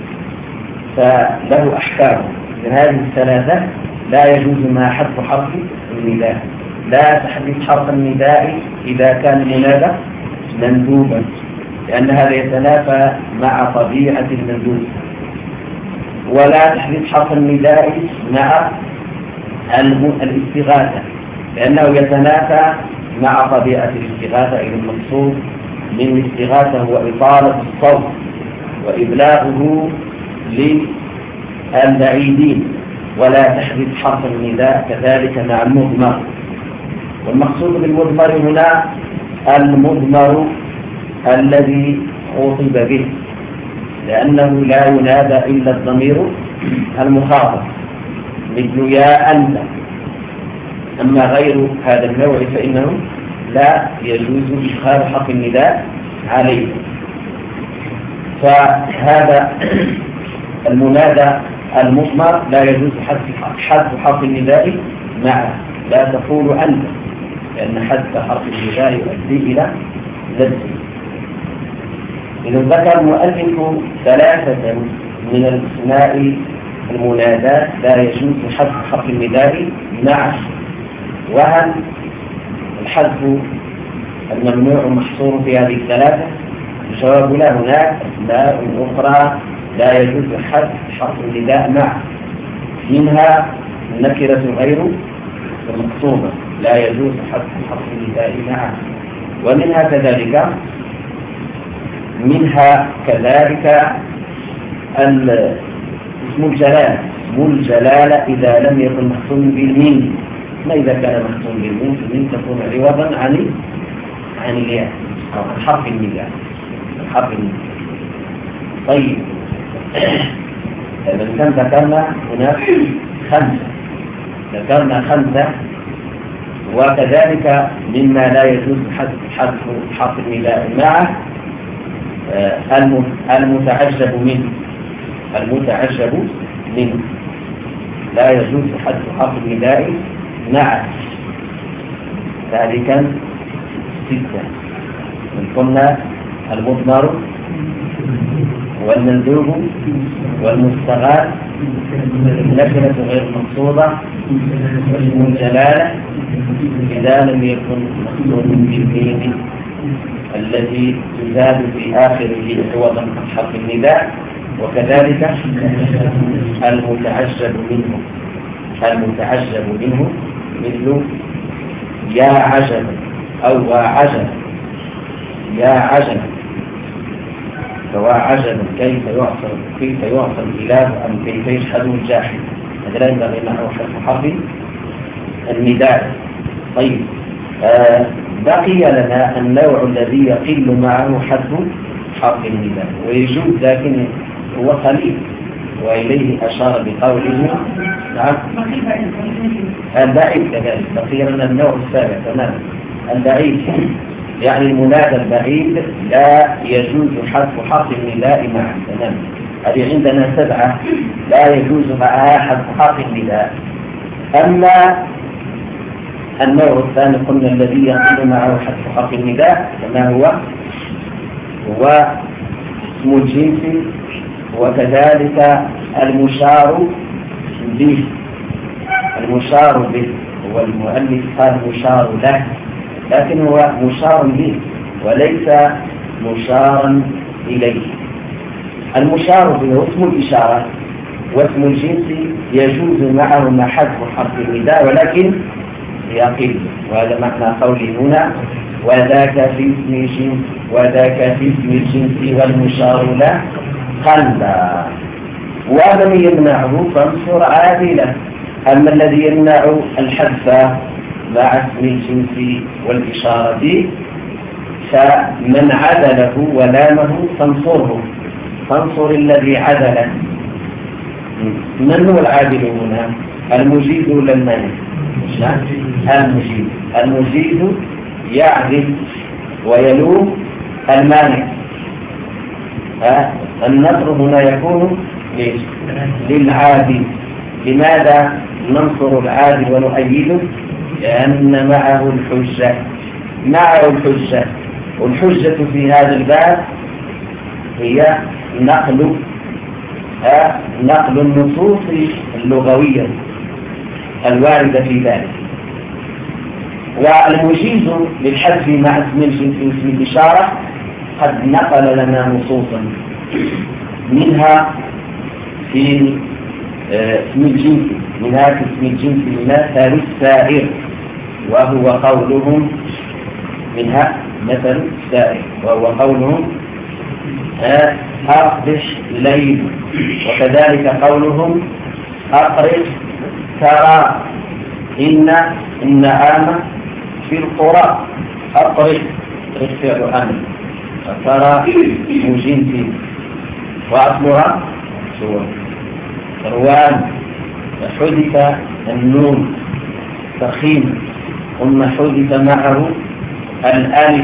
فله أحكام. من هذه الثلاثة لا يجوز ما حذف حرف النداء، لا تحذف حرف النداء إذا كان المنادى مندوبا، لأن هذا يتنافى مع طبيعة المندوب. ولا تحذف حرف النداء مع الاستغاثة، لأنه يتنافى مع طبيعة الاستغاثة. إذا المقصود من الاستغاثة هو إطالة الصوت وإبلاغه للبعيدين. ولا تحذف حرف النداء كذلك مع المضمر. والمقصود بالمضمر هنا المضمر الذي خطب به، لأنه لا ينادى إلا الضمير المخاطب مثل يا أنت. أما غير هذا النوع فإنه لا يجوز إدخال حرف النداء عليه. فهذا المنادى المضمر لا يجوز حذف حرف النداء معه. لا تقول أنت، لأن حذف حرف النداء يؤدي إلى لبس. إذا ذكر المؤلف ثلاثة من الأسماء المنادات لا يجوز حذف حرف النداء معه. وهل الحذف الممنوع محصور في هذه الثلاثة؟ الجواب لا. هناك أسماء أخرى لا يجوز حذف حرف النداء معه، منها النكرة غير المقصودة لا يجوز حذف حرف النداء معه. ومنها كذلك منها كذلك اسم الجلالة. اسم الجلالة إذا لم يكن مختوم بالميم. ما إذا كان مختوم بالميم فمن تكون عوضا عن عن الياء أو عن حرف النداء. حرف النداء طيب إذا كان ذكرنا هناك خمسة ذكرنا خمسة وكذلك مما لا يجوز حذف حرف النداء معه المتعجب منه المتعجب منه لا يجوز حذف حرف النداء معه. ذلك ستة من قلنا المضمر والمندوب والمستغاث النكرة غير مقصودة واسم الجلالة إذا لم يكن مقصود بالدين الذي تزاد في آخره عوضا عن حرف النداء، وكذلك المتعجب منه المتعجب منه مثل يا عجب أو وعجب يا عجب فوعجب كيف يعصر كيف يعصر الإله أم كيف يشهد الجاحد. هذا لا ينبغي معه حرف حرف النداء. طيب آه بقي لنا النوع الذي يقل معه حذف حرف النداء ويجوز لكن هو قليل وإليه أشار بقوله نعم البعيد كذلك. بقي لنا النوع السابع تماما البعيد يعني المنادى البعيد لا يجوز حذف حرف النداء معه تماما. هذه عندنا سبعة لا يجوز معها حذف حرف النداء. أما النوع الثاني قلنا الذي يقل معه حذف حرف النداء كما هو هو اسم الجنس وكذلك المشار به. المشار به هو المؤلف قال مشار له لكن هو مشار به وليس مشارا إليه. المشار به هو اسم الإشارة واسم الجنس يجوز معه حذف حرف النداء ولكن يقل، وهذا معنى قوله هنا وذاك في اسم الجنس وذاك في اسم الجنس والمشار له قلبا ومن يمنعه فانصر عادله. أما الذي يمنع الحذف مع اسم الجنس والإشارة فمن عدله ولامه فانصره فانصر الذي عدله. من هو العادل هنا؟ المجيد ولا المانع؟ المجيد المجيد يعدل ويلوم المانع. النصر هنا يكون للعادل. لماذا ننصر العادل ونؤيده؟ لأن معه الحجة معه الحجة والحجة في هذا الباب هي نقل نقل النصوص اللغوية الواردة في ذلك. والمجيز للحذف مع اسم الجنس واسم الإشارة قد نقل لنا نصوصا منها في اسم الجنس منها في اسم الجنس مثل السائر وهو قولهم منها مثل السائر وهو قولهم أقبح ليل وكذلك قولهم أقرب ترى إن النعام في القرى أقرب فعل أمر ترى مجنس وأصلها روان فحدث النون تخيم ثم حدث معه الألف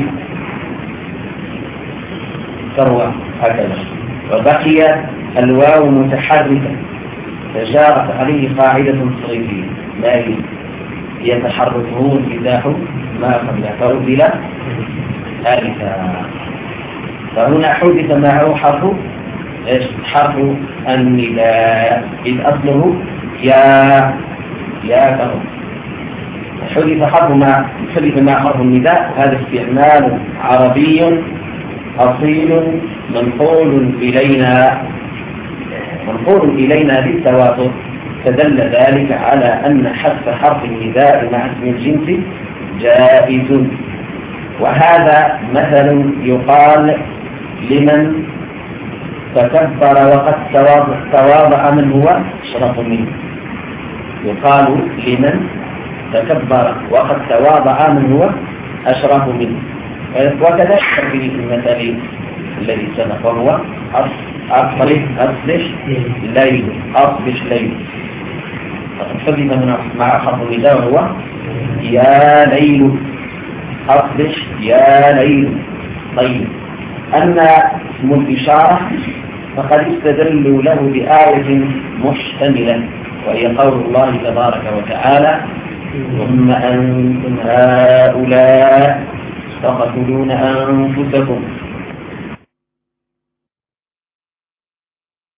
ثروة هكذا وبقي الواو متحركة فجارت عليه قاعدة صريفية ما هي تحركه انفتاح ما قبل فأبدل ألفا. فهنا حدث معه حرف حرف النداء إذ أصله يا يا كرم. حدث حرف مع حدث مع حرف النداء هذا استعمال عربي أصيل منقول إلينا منقول إلينا بالتواتر فدل ذلك على أن حذف حرف النداء مع اسم الجنس جائز. وهذا مثل يقال لمن تكبر وقد تواضع من هو أشرف منه. يقال لمن تكبر وقد تواضع من هو أشرف منه. وكذلك في المثل الذي سبق وهو أصلش أصلش ليل أصلش ليل فقد حذف هنا مع خط النداء وهو يا ليل أصلش يا ليل. طيب أما اسم الإشارة فقد استدلوا له بآية محتملة وهي قول الله تبارك وتعالى ثم أنتم هؤلاء تقتلون أنفسكم